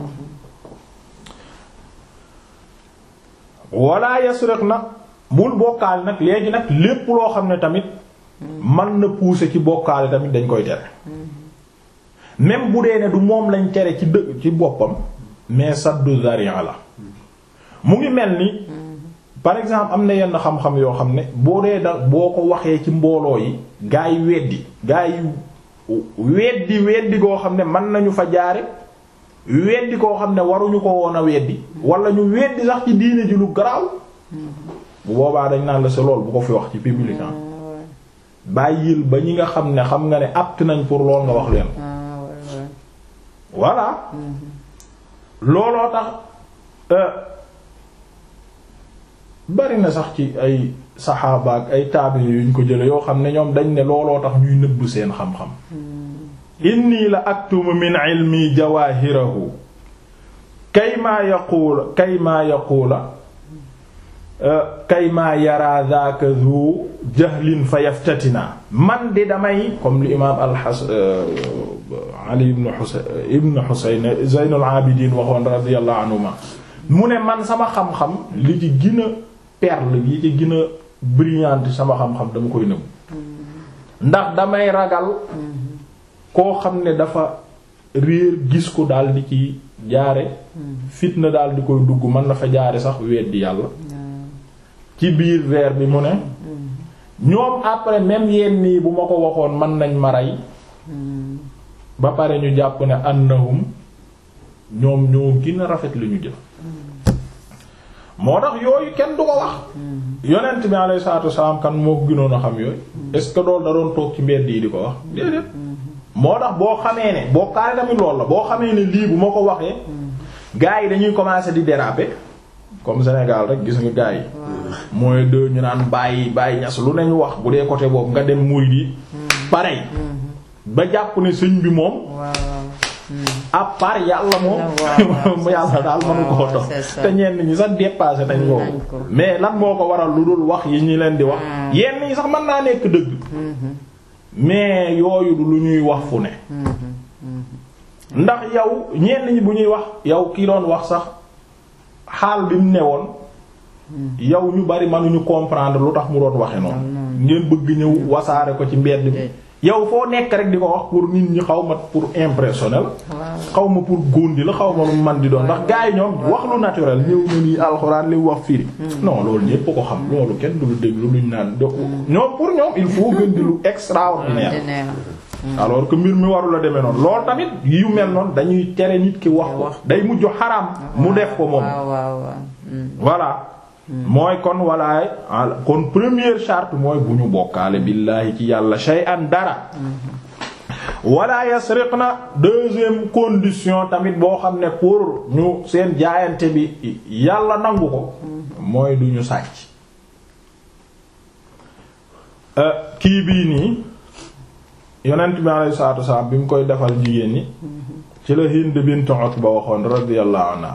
wala yasriq na bul bokkaale nag léegi nag lépp loo xam ne tamit man na pousser ci bokkaale tamit dañ koy tere même bu dee ne du moom lañ tere ci ci boppam mais saddu zari'a la mu ngi mel ni par exemple am na yenn xam-xam yoo xam ne boo dee da boo ko waxee ci mbooloo yi gaa yi weddi goo xam ne mën nañu fa jaare weddi koo xam ne waruñu ko woon a weddi wala ñu weddi sax ci diine ji lu garaaw bu boobaa dañ naan la sa lool bu ko fi wax ci public bàyyil ba ñi nga xam ne xam nga ne apte nañ pour lool nga wax leen voilà looloo tax bari na sax ci ay saxaaba ak ay taabi yuñ ko jële yoo xam ne ñoom dañ ne looloo tax ñuy nëbb seen xam-xam inni la aktumu min ilmi jawahirahu kayma yaqula kayma yara dhaka dhu jahlin fa yaftatina man di damay comme li imam Ali ibn Husayn Zaynul Abidin waxoon radiyallahu anhuma mu ne man sama xam-xam li ci gën a perle yi ci gën a brillante sama xam-xam dama koy nëbb ndax damay ragal koo xam ne dafa réer gis ko daal di ci jaare fitna daal di koy dugg mën na fa jaare sax weddi yàlla ci biir vers bi mu ne ñoom après même yenn nii bu ma ko waxoon mën nañ ma rey ba pare ñu jàpp ne annahum ñoom ñoo gën a rafet lu ñu jëf moo tax yooyu kenn du ko wax yonent bi alayhi salaatu wasallam kan moo ko gënoon a xam yooyu est-ce que loolu da doon toog ci mbedd yi di ko wax déedéet moo tax boo xamee ne boo kaare tamit loolu la boo xamee ne lii bu ma ko waxee gars yi dañuy commencer di déraper comme Sénégal rek gis nga gars yi mooy de ñu naan bàyyi ñas lu nañu wax bu dee côté boobu nga dem murid yi pareil ba jàpp ne sëñ bi moom à part yàlla moom yàlla daal mënu koo dox te ñenn ñi sax dépassé nañ ko mais lan moo ko waral lu dul wax yi ñi leen di wax yenn ñi sax mën naa nekk dëgg mais yooyu du lu ñuy wax fu ne ndax yow ñenn ñi bu ñuy wax yow ki doon wax sax xaal bi mu newoon yow ñu bari mënuñu comprendre lu tax mu doon waxe noonu ngeen bëgg ñëw wasaare ko ci mbedd bi yow foo nekk rek di ko wax pour nit ñi xaw ma pour impressionnel xaw ma pour góondi la xaw ma lu man di doon ndax gars yi ñoom wax lu naturel ñëw na nii alxuraan li wax firi non loolu ñépp ko xam loolu kenn du lu déglu luñ naan ñoom pour ñoom il faut gën di lu extraordinaire alors que mbir mi warul a demee noonu loolu tamit yu mel noonu dañuy tere nit ki wax ko day mujj xaraam mu def ko moom voilà mooy kon walaay kon première charte mooy bu ñu bokkaale billaahi ci yàlla shay'an dara wala yasriqna deuxième condition tamit boo xam ne pour ñu seen jaayante bi yàlla nangu ko mooy du ñu sàcc kii bii nii yonent bi alayhi salaatu wasallam bi mu koy defal jigéen ñi ci la Hind bint Utba waxoon radiyallahu anha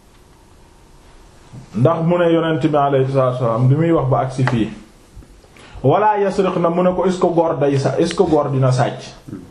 ndax mu ne yonent bi alayhi salaatu wasallam bi muy wax ba agsi fii wala yasriq na mu ne ko est-ce que góor day sa est-ce que góor dina sàcc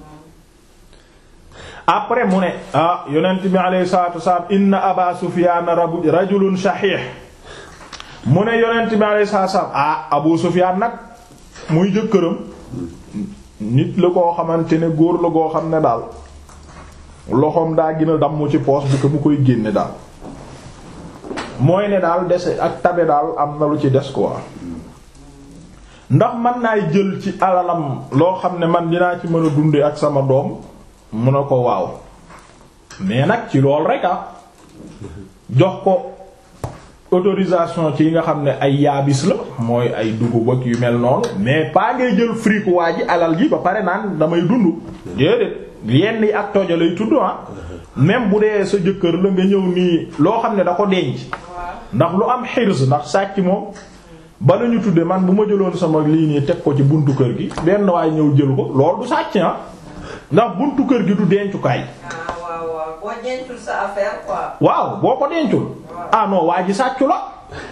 après mu ne yonent bi alayhi salaatu wasallam inna aba Sufyaan rajulun shahih mu ne yonent bi alayhi salaatu wasallam Abu Sufyaan nag muy jëkkëram nit la koo xamante ne góor la koo xam ne daal loxoom daa gën a damm ci poos bi ko mu koy génne daal mooy ne daal dese ak tabe daal am na lu ci des quoi ndax man naay jël ci alalam loo xam ne man dinaa ci mën a dunde ak sama doom mu ne ko waaw mais nag ci lool rek jox ko autorisation ci yi nga xam ne ay yaabis la mooy ay dugub ak yu mel noonu mais pas ngay jël fric waa ji alal ji ba pare naan damay dund déedéet yenn yi ak tojo lay tudd même bu dee sa jëkkër la nga ñëw nii loo xam ne da ko denc ndax lu am xirs ndax sàcc moom ba la ñu tudde man bu ma jëloon sama lii nii teg ko ci buntu kër gi benn waay ñëw jël ko loolu du sàcc ndax buntu kër gi du dencukaay. waaw boo dencul sa affaire quoi. waaw boo ko dencul. ah non waa ji sàccu la.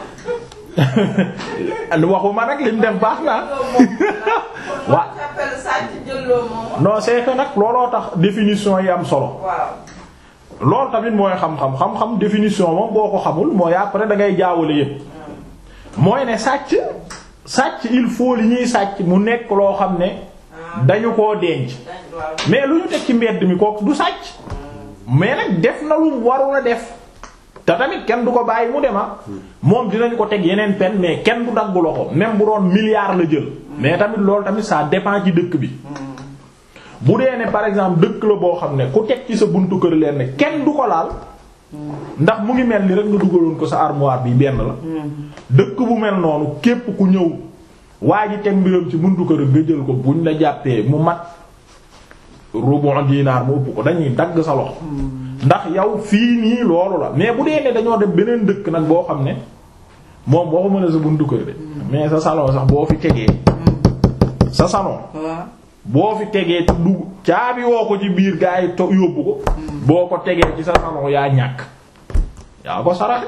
waxuma nag lim def baax na. waaw non c'est que nag looloo tax définition yi am solo. loolu tamit mooy xam-xam définition moom boo ko xamul mooy après da ngay jaawale yépp. mooy ne sàcc il faut li ñuy sàcc mu nekk loo xam ne dañu koo denc mais lu ñu teg ci mbedd mi kooku du sàcc mais nag def na lu warul a def te tamit kenn du ko bàyyi mu dema moom dinañ ko teg yeneen pen mais kenn du daggu loxo même bu doon milliard la jël mais tamit loolu tamit ça dépend ci dëkk bi bu dee ne par exemple dëkk la boo xam ne ku teg ci sa buntu kër leen ne kenn du ko laal ndax mu ngi mel ni rek nga dugaloon ko sa armoire bi benn la dëkk bu mel noonu képp ku ñëw waa ji teg mbiram ci buntu kër nga jël ko buñ la jàppee mu mat rubon dinaar mu ëpp ko dañuy dagg sa loxo ndax yow fii nii loolu la mais bu dee ne dañoo dem beneen dëkk nag boo xam ne moom boo ko mën a sa buntu kër de mais sa salon sax boo fi tegee sa salon boo fi tegee du caabi woo ko ci biir gaa yi yóbbu ko boo ko tegee ci sa salon yaa ñàkk yaa ko saraxe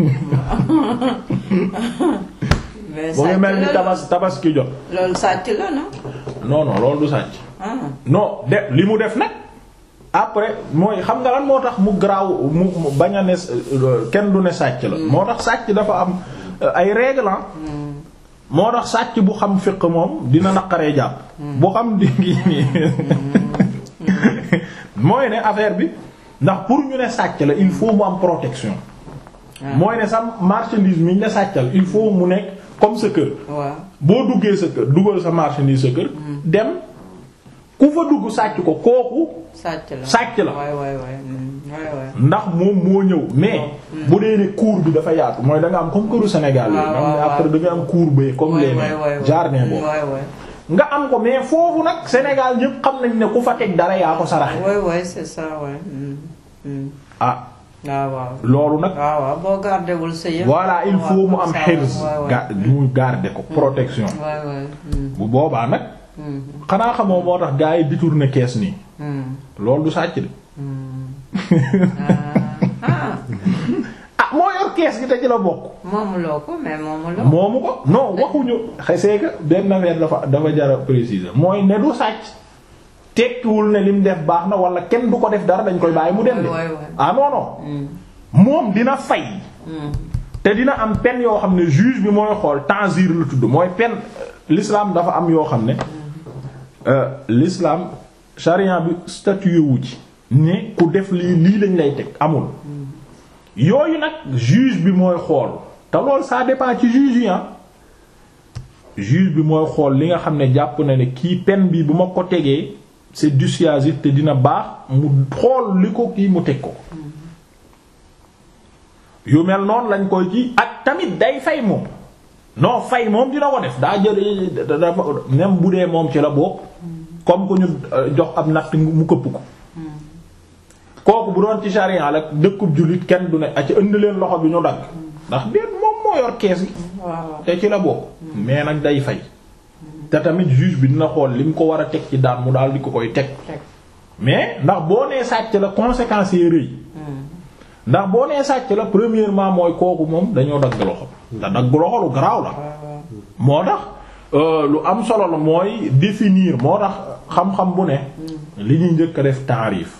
bu ngi mel ni tabaski jot loolu sàcc la non loolu du sàcc non de li mu def nag après mooy xam nga lan moo tax mu garaaw mu bañ a ne kenn du ne sàcc la moo tax sàcc dafa am ay règles moo tax sàcc bu xam fiq moom dina naqaree jàpp bu xam di ngi nii mooy ne affaire bi ndax pour ñu ne sàcc la il faut mu am protection mooy ne sa marchandise mi ñu la sàccal il faut mu nekk comme sa kër boo duggee sa kër dugal sa marchandise sa kër dem ku fa dugg sàcc ko kooku sàcc la ndax moom moo ñëw mais bu dee ne cour bi dafa yaatu mooy da nga am comme këru Sénégal yi après da nga am cour ba comme les jardin boobu nga am ko mais foofu nag Sénégal ñëpp xam nañ ne ku fa teg dara yaa ko saraxe c'est ça loolu nag boo gardewul sa yëpp voilà il faut mu am xirs mu garder ko protection bu boobaa nag xanaa xamoo moo tax gars yi détourner kees nii loolu du sàcc de moo yor kees gi te ci la bokk moomuloo ko mais moomu ko non waxuñu c'est que benn affaire dafa jara préciser mooy ne du sàcc tekkiwul ne lim def baax na wala kenn du ko def dara dañ koy bàyyi mu dem de non moom dina fay te dina am peine yoo xam ne juge bi mooy xool tanzir la tudd mooy peine l'islam dafa am yoo xam ne l'islam charia bi statué wu ci ne ku def lii lañ lay teg amul yooyu nag juge bi mooy xool te loolu ça dépend ci juge yi juge bi mooy xool li nga xam ne jàpp na ne kii peine bi bu ma ko tegee c'est dissuasif te dina baax mu xool li ko kii mu teg ko yu mel noonu lañ koy ci ak tamit day fay moom non fay moom dina ko def daa jël dafa même bu dee moom ci la bokk comme ku ñu jox ab natt mu këpp ko kooku bu doon ci charia la dëkkub jullit kenn du ne a ci indi leen loxo bi ñu dagg ndax déet moom moo yor kees gi te ci la bokk mais nag day fay te tamit juge bi dina xool li mu ko war a teg ci daan mu daal di ko koy teg mais ndax boo nee sàcc la conséquences yi rëy ndax boo nee sàcc la premièrement mooy kooku moom dañoo dagg loxo te dagg loxo lu garaaw la moo tax lu am solo la mooy définir moo tax xam-xam bu ne li ñuy njëkk a def taarif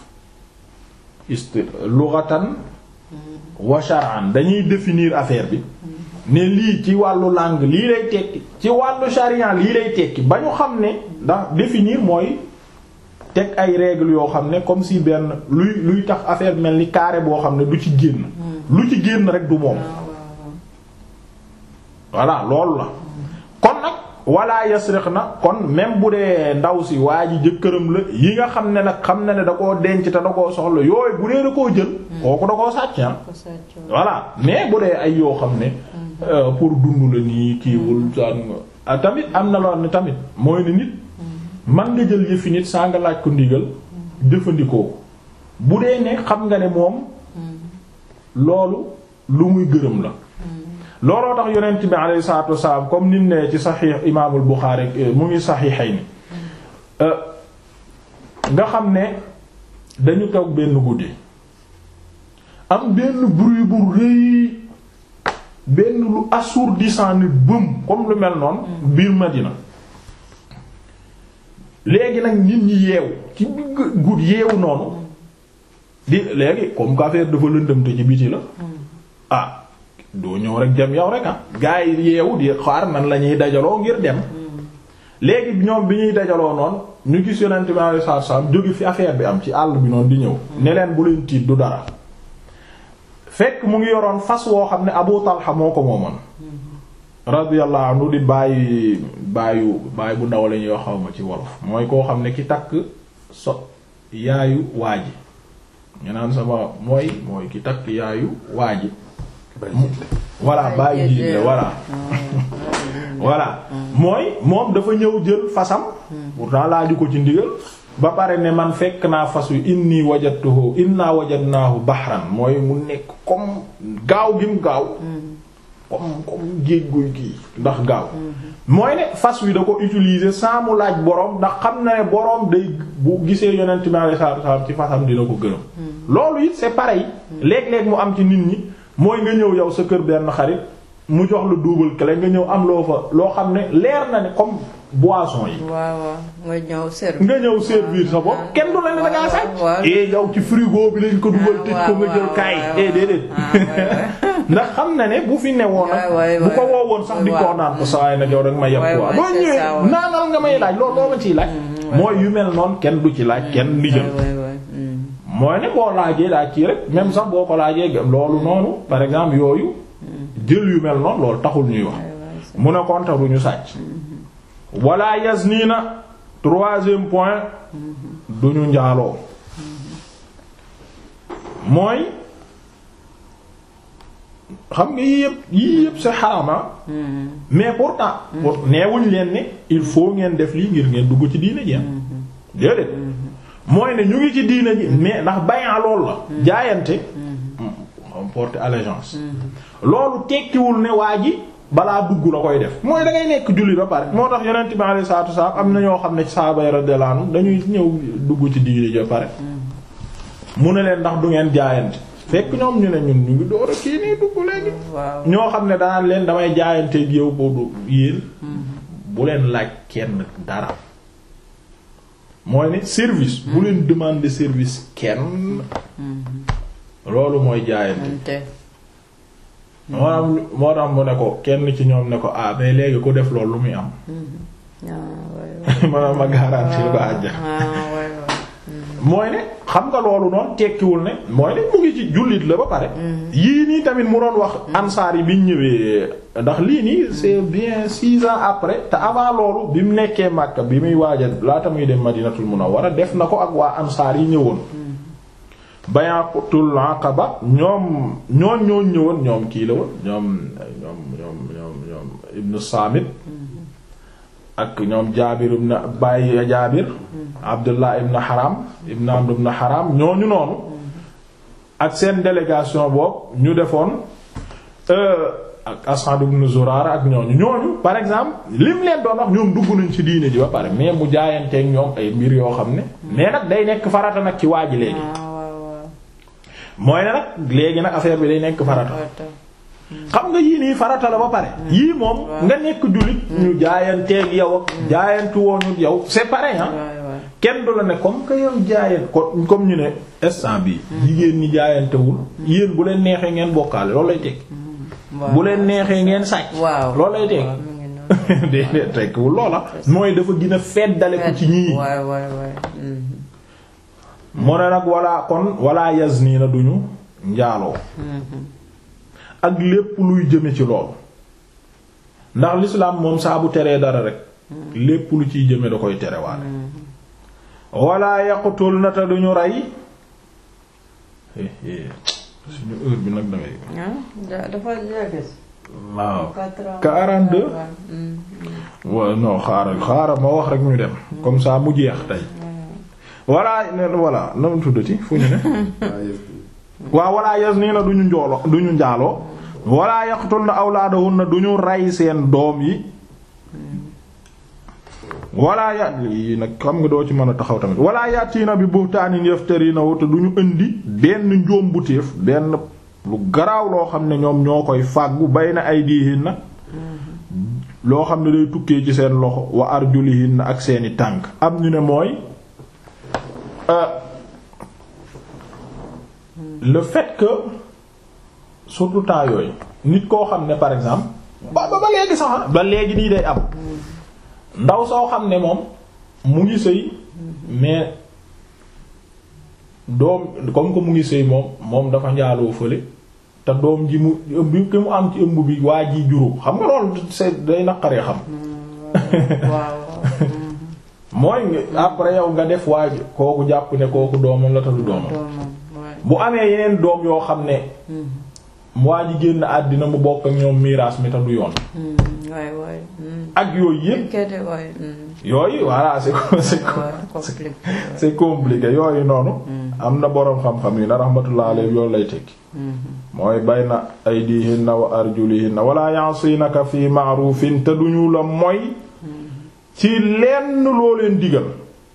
lughatan wa shar'an dañuy définir affaire bi ne lii ci wàllu langue lii lay tekki ci wàllu charia lii lay tekki ba ñu xam ne ndax définir mooy teg ay règles yoo xam ne comme si benn luy tax affaire mel ni carré boo xam ne du ci génn lu ci génn rek du moom voilà loolu la kon nag wala yasriq na kon même bu dee ndaw si waa ji jëkkëram la yi nga xam ne nag xam na ne da koo denc te da koo soxla yooyu bu dee da koo jël kooku da koo sàcc voilà mais bu dee ay yoo xam ne pour dund la nii kiiwul tamit am na lool ne tamit mooy ne nit man nga jël yëfi nit saa nga laaj ko ndigal jëfandikoo bu dee ne xam nga ne moom loolu lu muy gërëm la looloo tax yonent bi alayhi salaatu wasalaam comme nim ne ci saxiix imaamul Buxaari mu ngi saxiixayni nga xam ne dañu toog benn guddi am benn bruit bu rëy benn lu assourdissant nit bëm comme lu mel noonu biir Madina léegi nag nit ñi yeewu ci guddi yeewu noonu di léegi comme que affaire dafa lëndëm te ci biti la doo ñëw rek dem yow rek gaa yi yeewu di xaar nan la ñuy dajaloo ngir dem léegi ñoom bi ñuy dajaloo noonu ñu gis yonent bi sallallahu alayhi wasallam jóge fi affaire bi am ci àll bi noonu di ñëw ne leen bu leen tiit du dara fekk mu ngi yoroon fas woo xam ne Abu Talha moo ko moomoon radiyallahu anhu di bàyyi bu ndaw la ñuy wax xaw ma ci wolof mooy koo xam ne ki takk yaayu waa ji ñu naan sama mooy ki takk yaayu waa ji voilà bàyyi jiit la voilà mooy moom dafa ñëw jël fasam pourtant laaju ko ci ndigal ba pare ne man fekk naa fas wi inna wajadnaahu bahran mooy mu nekk comme gaaw gim gaaw comme géej guy kii ndax gaaw mooy ne fas wi da ko utiliser sans mu laaj boroom ndax xam na ne boroom day bu gisee yonent mi alayhi salaatu wa salaam ci fasam dina ko gërëm loolu it c'est pareil léeg-léeg mu am ci nit ñi mooy nga ñëw yow sa kër benn xarit mu jox la double clé nga ñëw am loo xam ne leer na ne comme boisson yi. waaw nga ñëw servir sa bopp kenn du la ne da ngaa sàcc. yow ci frigo bi lañ ko dugal tëj ko nga jël kaay. déedéet ndax xam na ne bu fi newoon nag bu ko woowoon sax di ko naan ko saa yi nag yow rek ma yeb quoi. boo ñëwee naanal nga may laaj loolu doo ma ciy laaj. mooy yu mel noonu kenn du ci laaj kenn di jël. mooy ne boo laajee laaj ci rek même sax boo ko laajee loolu noonu par exemple yooyu jël yu mel noonu loolu taxul ñuy wax mu ne kontaru ñu sàcc wala yaznina troisième point duñu njaaloo mooy xam nga yii yëpp c'est haram mais pourtant neewuñ leen ne il faut ngeen def lii ngir ngeen dugg ci diine ji déedéet mooy ne ñu ngi ci diine ji mais ndax bayan loolu la jaayante porter allégeance loolu tekkiwul ne waa ji balaa dugg la koy def mooy da ngay nekk julli ba pare moo tax yonent bi alayhi salaatu wasallam am na ñoo xam ne ci sahaaba radiyallahu anhum dañuy ñëw dugg ci diine ji ba pare mu ne leen ndax du ngeen jaayante fekk ñoom ñu ne ñun ñu ngi door a kii nii dugg léegi ñoo xam ne danaan leen damay jaayante ak yow boobu yéen bu leen laaj kenn dara mooy ne service bu leen demander service kenn loolu mooy jaayante moo tax mu ne ko kenn ci ñoom ne ko mais léegi ku def loolu lu muy am ma garantie ko àjja mooy ne xam nga loolu noonu tekkiwul ne mooy ne mu ngi ci jullit la ba pare yii nii tamit mu doon wax ansaar yi biñ ñëwee ndax lii nii c'est bien 6 ans après te avant loolu bi mu nekkee Makka bi muy waaja laata muy dem Madinatul Munawwara def na ko ak waa ansaar yi ñëwoon bayatul Aqaba ñoom ñëwoon ñoom kii la woon ñoom Ibn Samit ak ñoom Jaabir ibn Baye Jaabir Abdullah ibn Haram ibn Amr ibn Haram ñooñu noonu ak seen délégation boobu ñu defoon ak Asad ibn Zurara ak ñooñu par exemple lim leen doon wax ñoom dugg nañ ci diine ji ba pare mais mu jaayanteeg ñoom ay mbir yoo xam ne mais nag day nekk farata nag ci waa ji léegi mooy ne nag léegi nag affaire bi day nekk farata xam nga yii nii farata la ba pare yii moom nga nekk jullit ñu jaayanteeg yow ak jaayantu woonu yow c'est pareil kenn du la ne comme que yow jaayant comme ñu ne instant bi jigéen ñi jaayantewul yéen bu leen neexee ngeen bokkaale loolu lay teg bu leen neexee ngeen sàcc loolu lay teg déedéet tekkiwul loola mooy dafa gën a feddale ko ci ñii mu ne nag wala yazni na duñu njaaloo ak lépp luy jëme ci loolu ndax l'islam moom saa bu teree dara rek lépp lu ciy jëme da koy terewaale wala yaqtulna te duñu rey suñu heure bi nag dangay dafa jege. waaw 42 waaw non xaaral ma wax rek ñu dem comme ça mu jeex tey wala na mu tuddati fu ñu ne waaw wala yaznina duñu njaaloo wala yaqtulna awlaadahunna duñu rey seen doom yi wala yi nag xam nga doo ci mën a taxaw tamit wala yatiina bi buhtaanin yaftarinahu te duñu indi benn njoombutéef benn lu garaaw loo xam ne ñoom ñoo koy fàggu bayna aydihinna loo xam ne day tukkee ci seen loxo wa arjulihinna ak seeni tànk am ñu ne mooy le fait que surtout temps yooyu nit koo xam ne par exemple ba léegi sax ba léegi nii day am ndaw soo xam ne moom mu ngi sëy mais doom comme que mu ngi sëy moom dafa njaaloo fële te doom ji mu ëmb ki mu am ci ëmb bi waa ji juru xam nga loolu c'est day naqaree xam mooy après yow nga def waa ji kooku jàpp ne kooku doomam la te du doomam bu amee yeneen doom yoo xam ne waa ji génn àddina mu bokk ak ñoom miraas mi te du yoon ak yooyu yëpp yooyu voilà c'est compliqué yooyu noonu am na boroom xam-xam yi na rahmatullah alayhi yoolu lay tekki mooy bayna aydihinna wa arjulihinna wala ya'sinaka fi ma'rufin te duñu la mooy ci lenn loo leen digal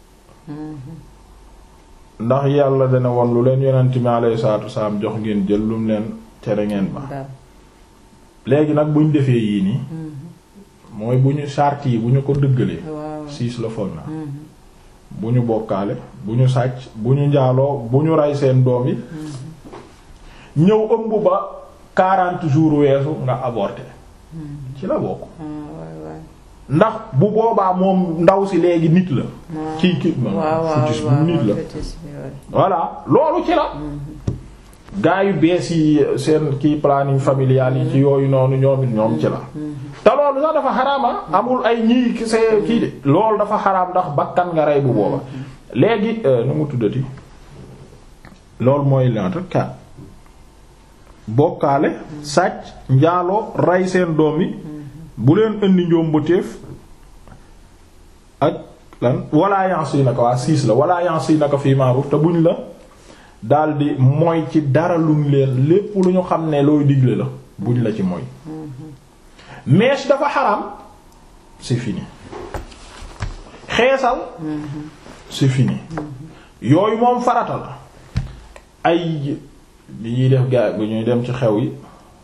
ndax yàlla dana won lu leen yonent mi alayhi salaatu wasalaam jox ngeen jël lu mu leen tere ngeen ba léegi nag buñ defee yii nii mooy bu ñu charte yi bu ñu ko dëggalee 6 la foog na bu ñu bokkaale bu ñu sàcc bu ñu njaaloo bu ñu rey seen doom yi ñëw ëmb ba 40 jours weesu nga avorté ci la bokk ndax bu boobaa moom ndaw si léegi nit la kii fœtus bu nit la voilà loolu ci la gaa yu bees yi seen kii planning familial yi ci yooyu noonu ñoom ci la te loolu sax dafa xaraama amul ay ñii see kii de loolu dafa xaraam ndax bakkan nga rey bu booba léegi nu mu tuddati loolu mooy lenta kat bokkaale sàcc njaaloo rey seen doom yi bu leen indi njombuteef ak lan walla yansinaka waa 6 la walla yansinaka fii ma'ruf te buñ la daldi mooy ci dara luñ leen lépp lu ñu xam ne looy digle la buñ la ci mooy mèche dafa xaraam c'est fini xeesal c'est fini yooyu moom farata la ay li ñuy def gaa bu ñuy dem ci xew yi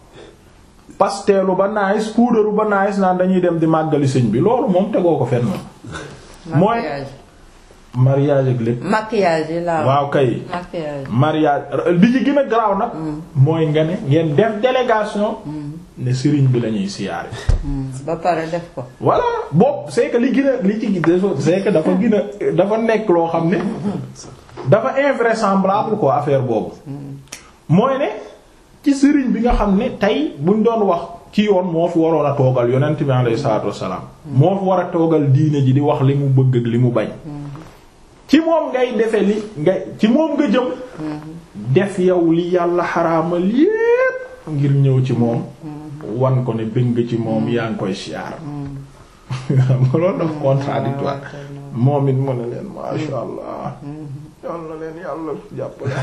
pasteelu ba naais puudaru ba naais naan dañuy dem di màggali sëñ bi loolu moom tegoo ko fenn mooy mariage ak lépp maquillage yi la waaw kay mariage li ci gën a garaaw nag mooy nga ne ngeen def délégation ne sëriñ bi lañuy siyaare ba pare def ko voilà boobu c'est que li gën a li ci c'est que dafa gën a dafa nekk loo xam ne dafa invraisemblable quoi affaire boobu mooy ne ci sëriñ bi nga xam ne tey buñ doon wax ci yoon moo fi waroon a toogal yonent bi alayhi salaatu wassalaam moo fi war a toogal diine ji di wax li mu bëgg ak li mu bañ ci moom ngay defe li ngay ci moom nga jëm def yow li yàlla xaraamal yépp ngir ñëw ci moom wan ko ne bëgg ci moom yaa ngi koy siyaar xam nga loolu dafa contradictoire moom it mu ne leen masha Allah yal na leen yàlla jàppale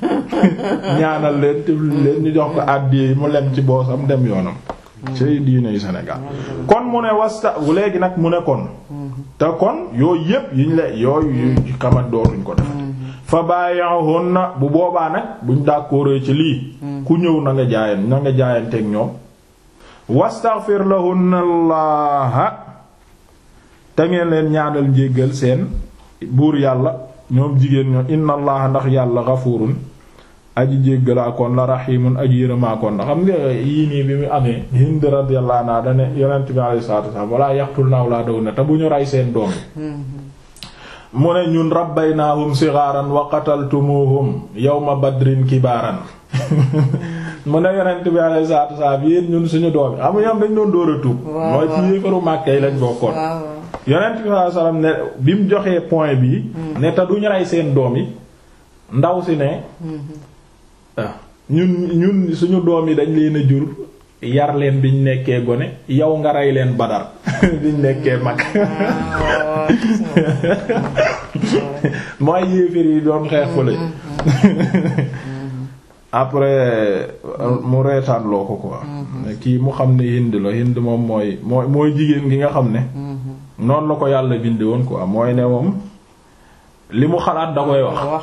ñaanal leen te leen ñu jox ko àddiya mu lem ci boosam dem yoonam ci diine yu Sénégal kon mu ne wasta léegi nag mu ne kon te kon yooyu yépp yiñ la yooyu xamat dootuñ ko def fa bàyyahunna bu boobaa nag buñ d'accord ci lii ku ñëw na nga jaayanteeg ñoom wastaghfir lahunna Allah te ngeen leen ñaanal njéggal seen buur yàlla ñoom jigéen ñoom inna allah ndax yàlla ghafurun aji jéggalaakoon la rahimun aji yërëmaakoon ndax xam nga yii nii bi mu amee Hind radiyallahu anha dane yonent bi alayhi salaatu wasallam wala yaqtulna awlaadahunna te bu ñu rey seen doom mu ne ñun rabbaynaahum sigaaran wa qataltumuhum yawma badrin kibaaran mu ne yonent bi alayhi salaatu wasallam yéen ñun suñu doom yi amu ñoom dañ doon door a tuub mooy ci yéefaru Makka yi lañ bokkoon yonent bi alayhi salaam ne bi mu joxee point bi ne te duñu rey seen doom yi ndaw si ne ñun suñu doom yi dañ leen a jur yar leen biñ nekkee gone yow nga rey leen Badar biñ nekkee mag mooy yéefar yi doon xeex fële après mu reetaan loo ko quoi kii mu xam ne Hind la Hind moom mooy jigéen gi nga xam ne noonu la ko yàlla binde woon quoi mooy ne moom li mu xalaat da koy wax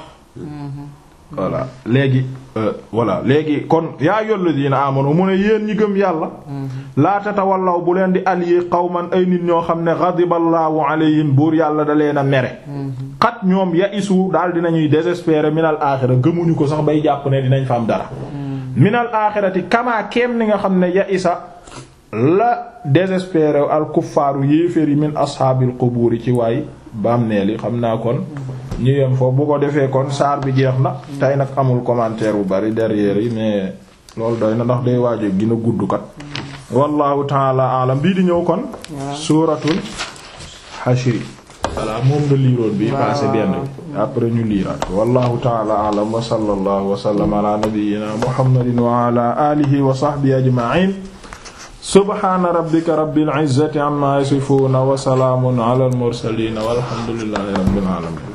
voilà léegi kon yaa ayyuhal ladina amanu mu ne yéen ñi gëm yàlla laa tatawallaw bu leen di allier qawman ay nit ñoo xam ne ghadiballahu alayhim buur yàlla da leen a mere xat ñoom ya isu daal dinañuy désespérer minal aaxira gëmuñu ko sax bay jàpp ne dinañ fa am dara minal aaxirati kamaa keem ni nga xam ne ya isa la désespérer al kuffaaru yéeféer yi min ashaabil qubuur ci waay bàmmeel yi xam naa kon ñu yem foofu bu ko defee kon saar bi jeex na tey nag amul commentaire bu bari derrière yi mais loolu doy na ndax day waajo gina gudd kat wallahu taala alam bii di ñëw kon suuratul Hashr voilà moom nga liiroon bi passé benn après ñu liiraat wallahu taala alam wa sallallahu wa sallama ala nabiyyina muhammadin wa ala alihi wa sahbihi ajma'in subhana rabbika rabbil izzati amma yasifun wa salamun ala al mursalin walhamdulillahi rabbil alamin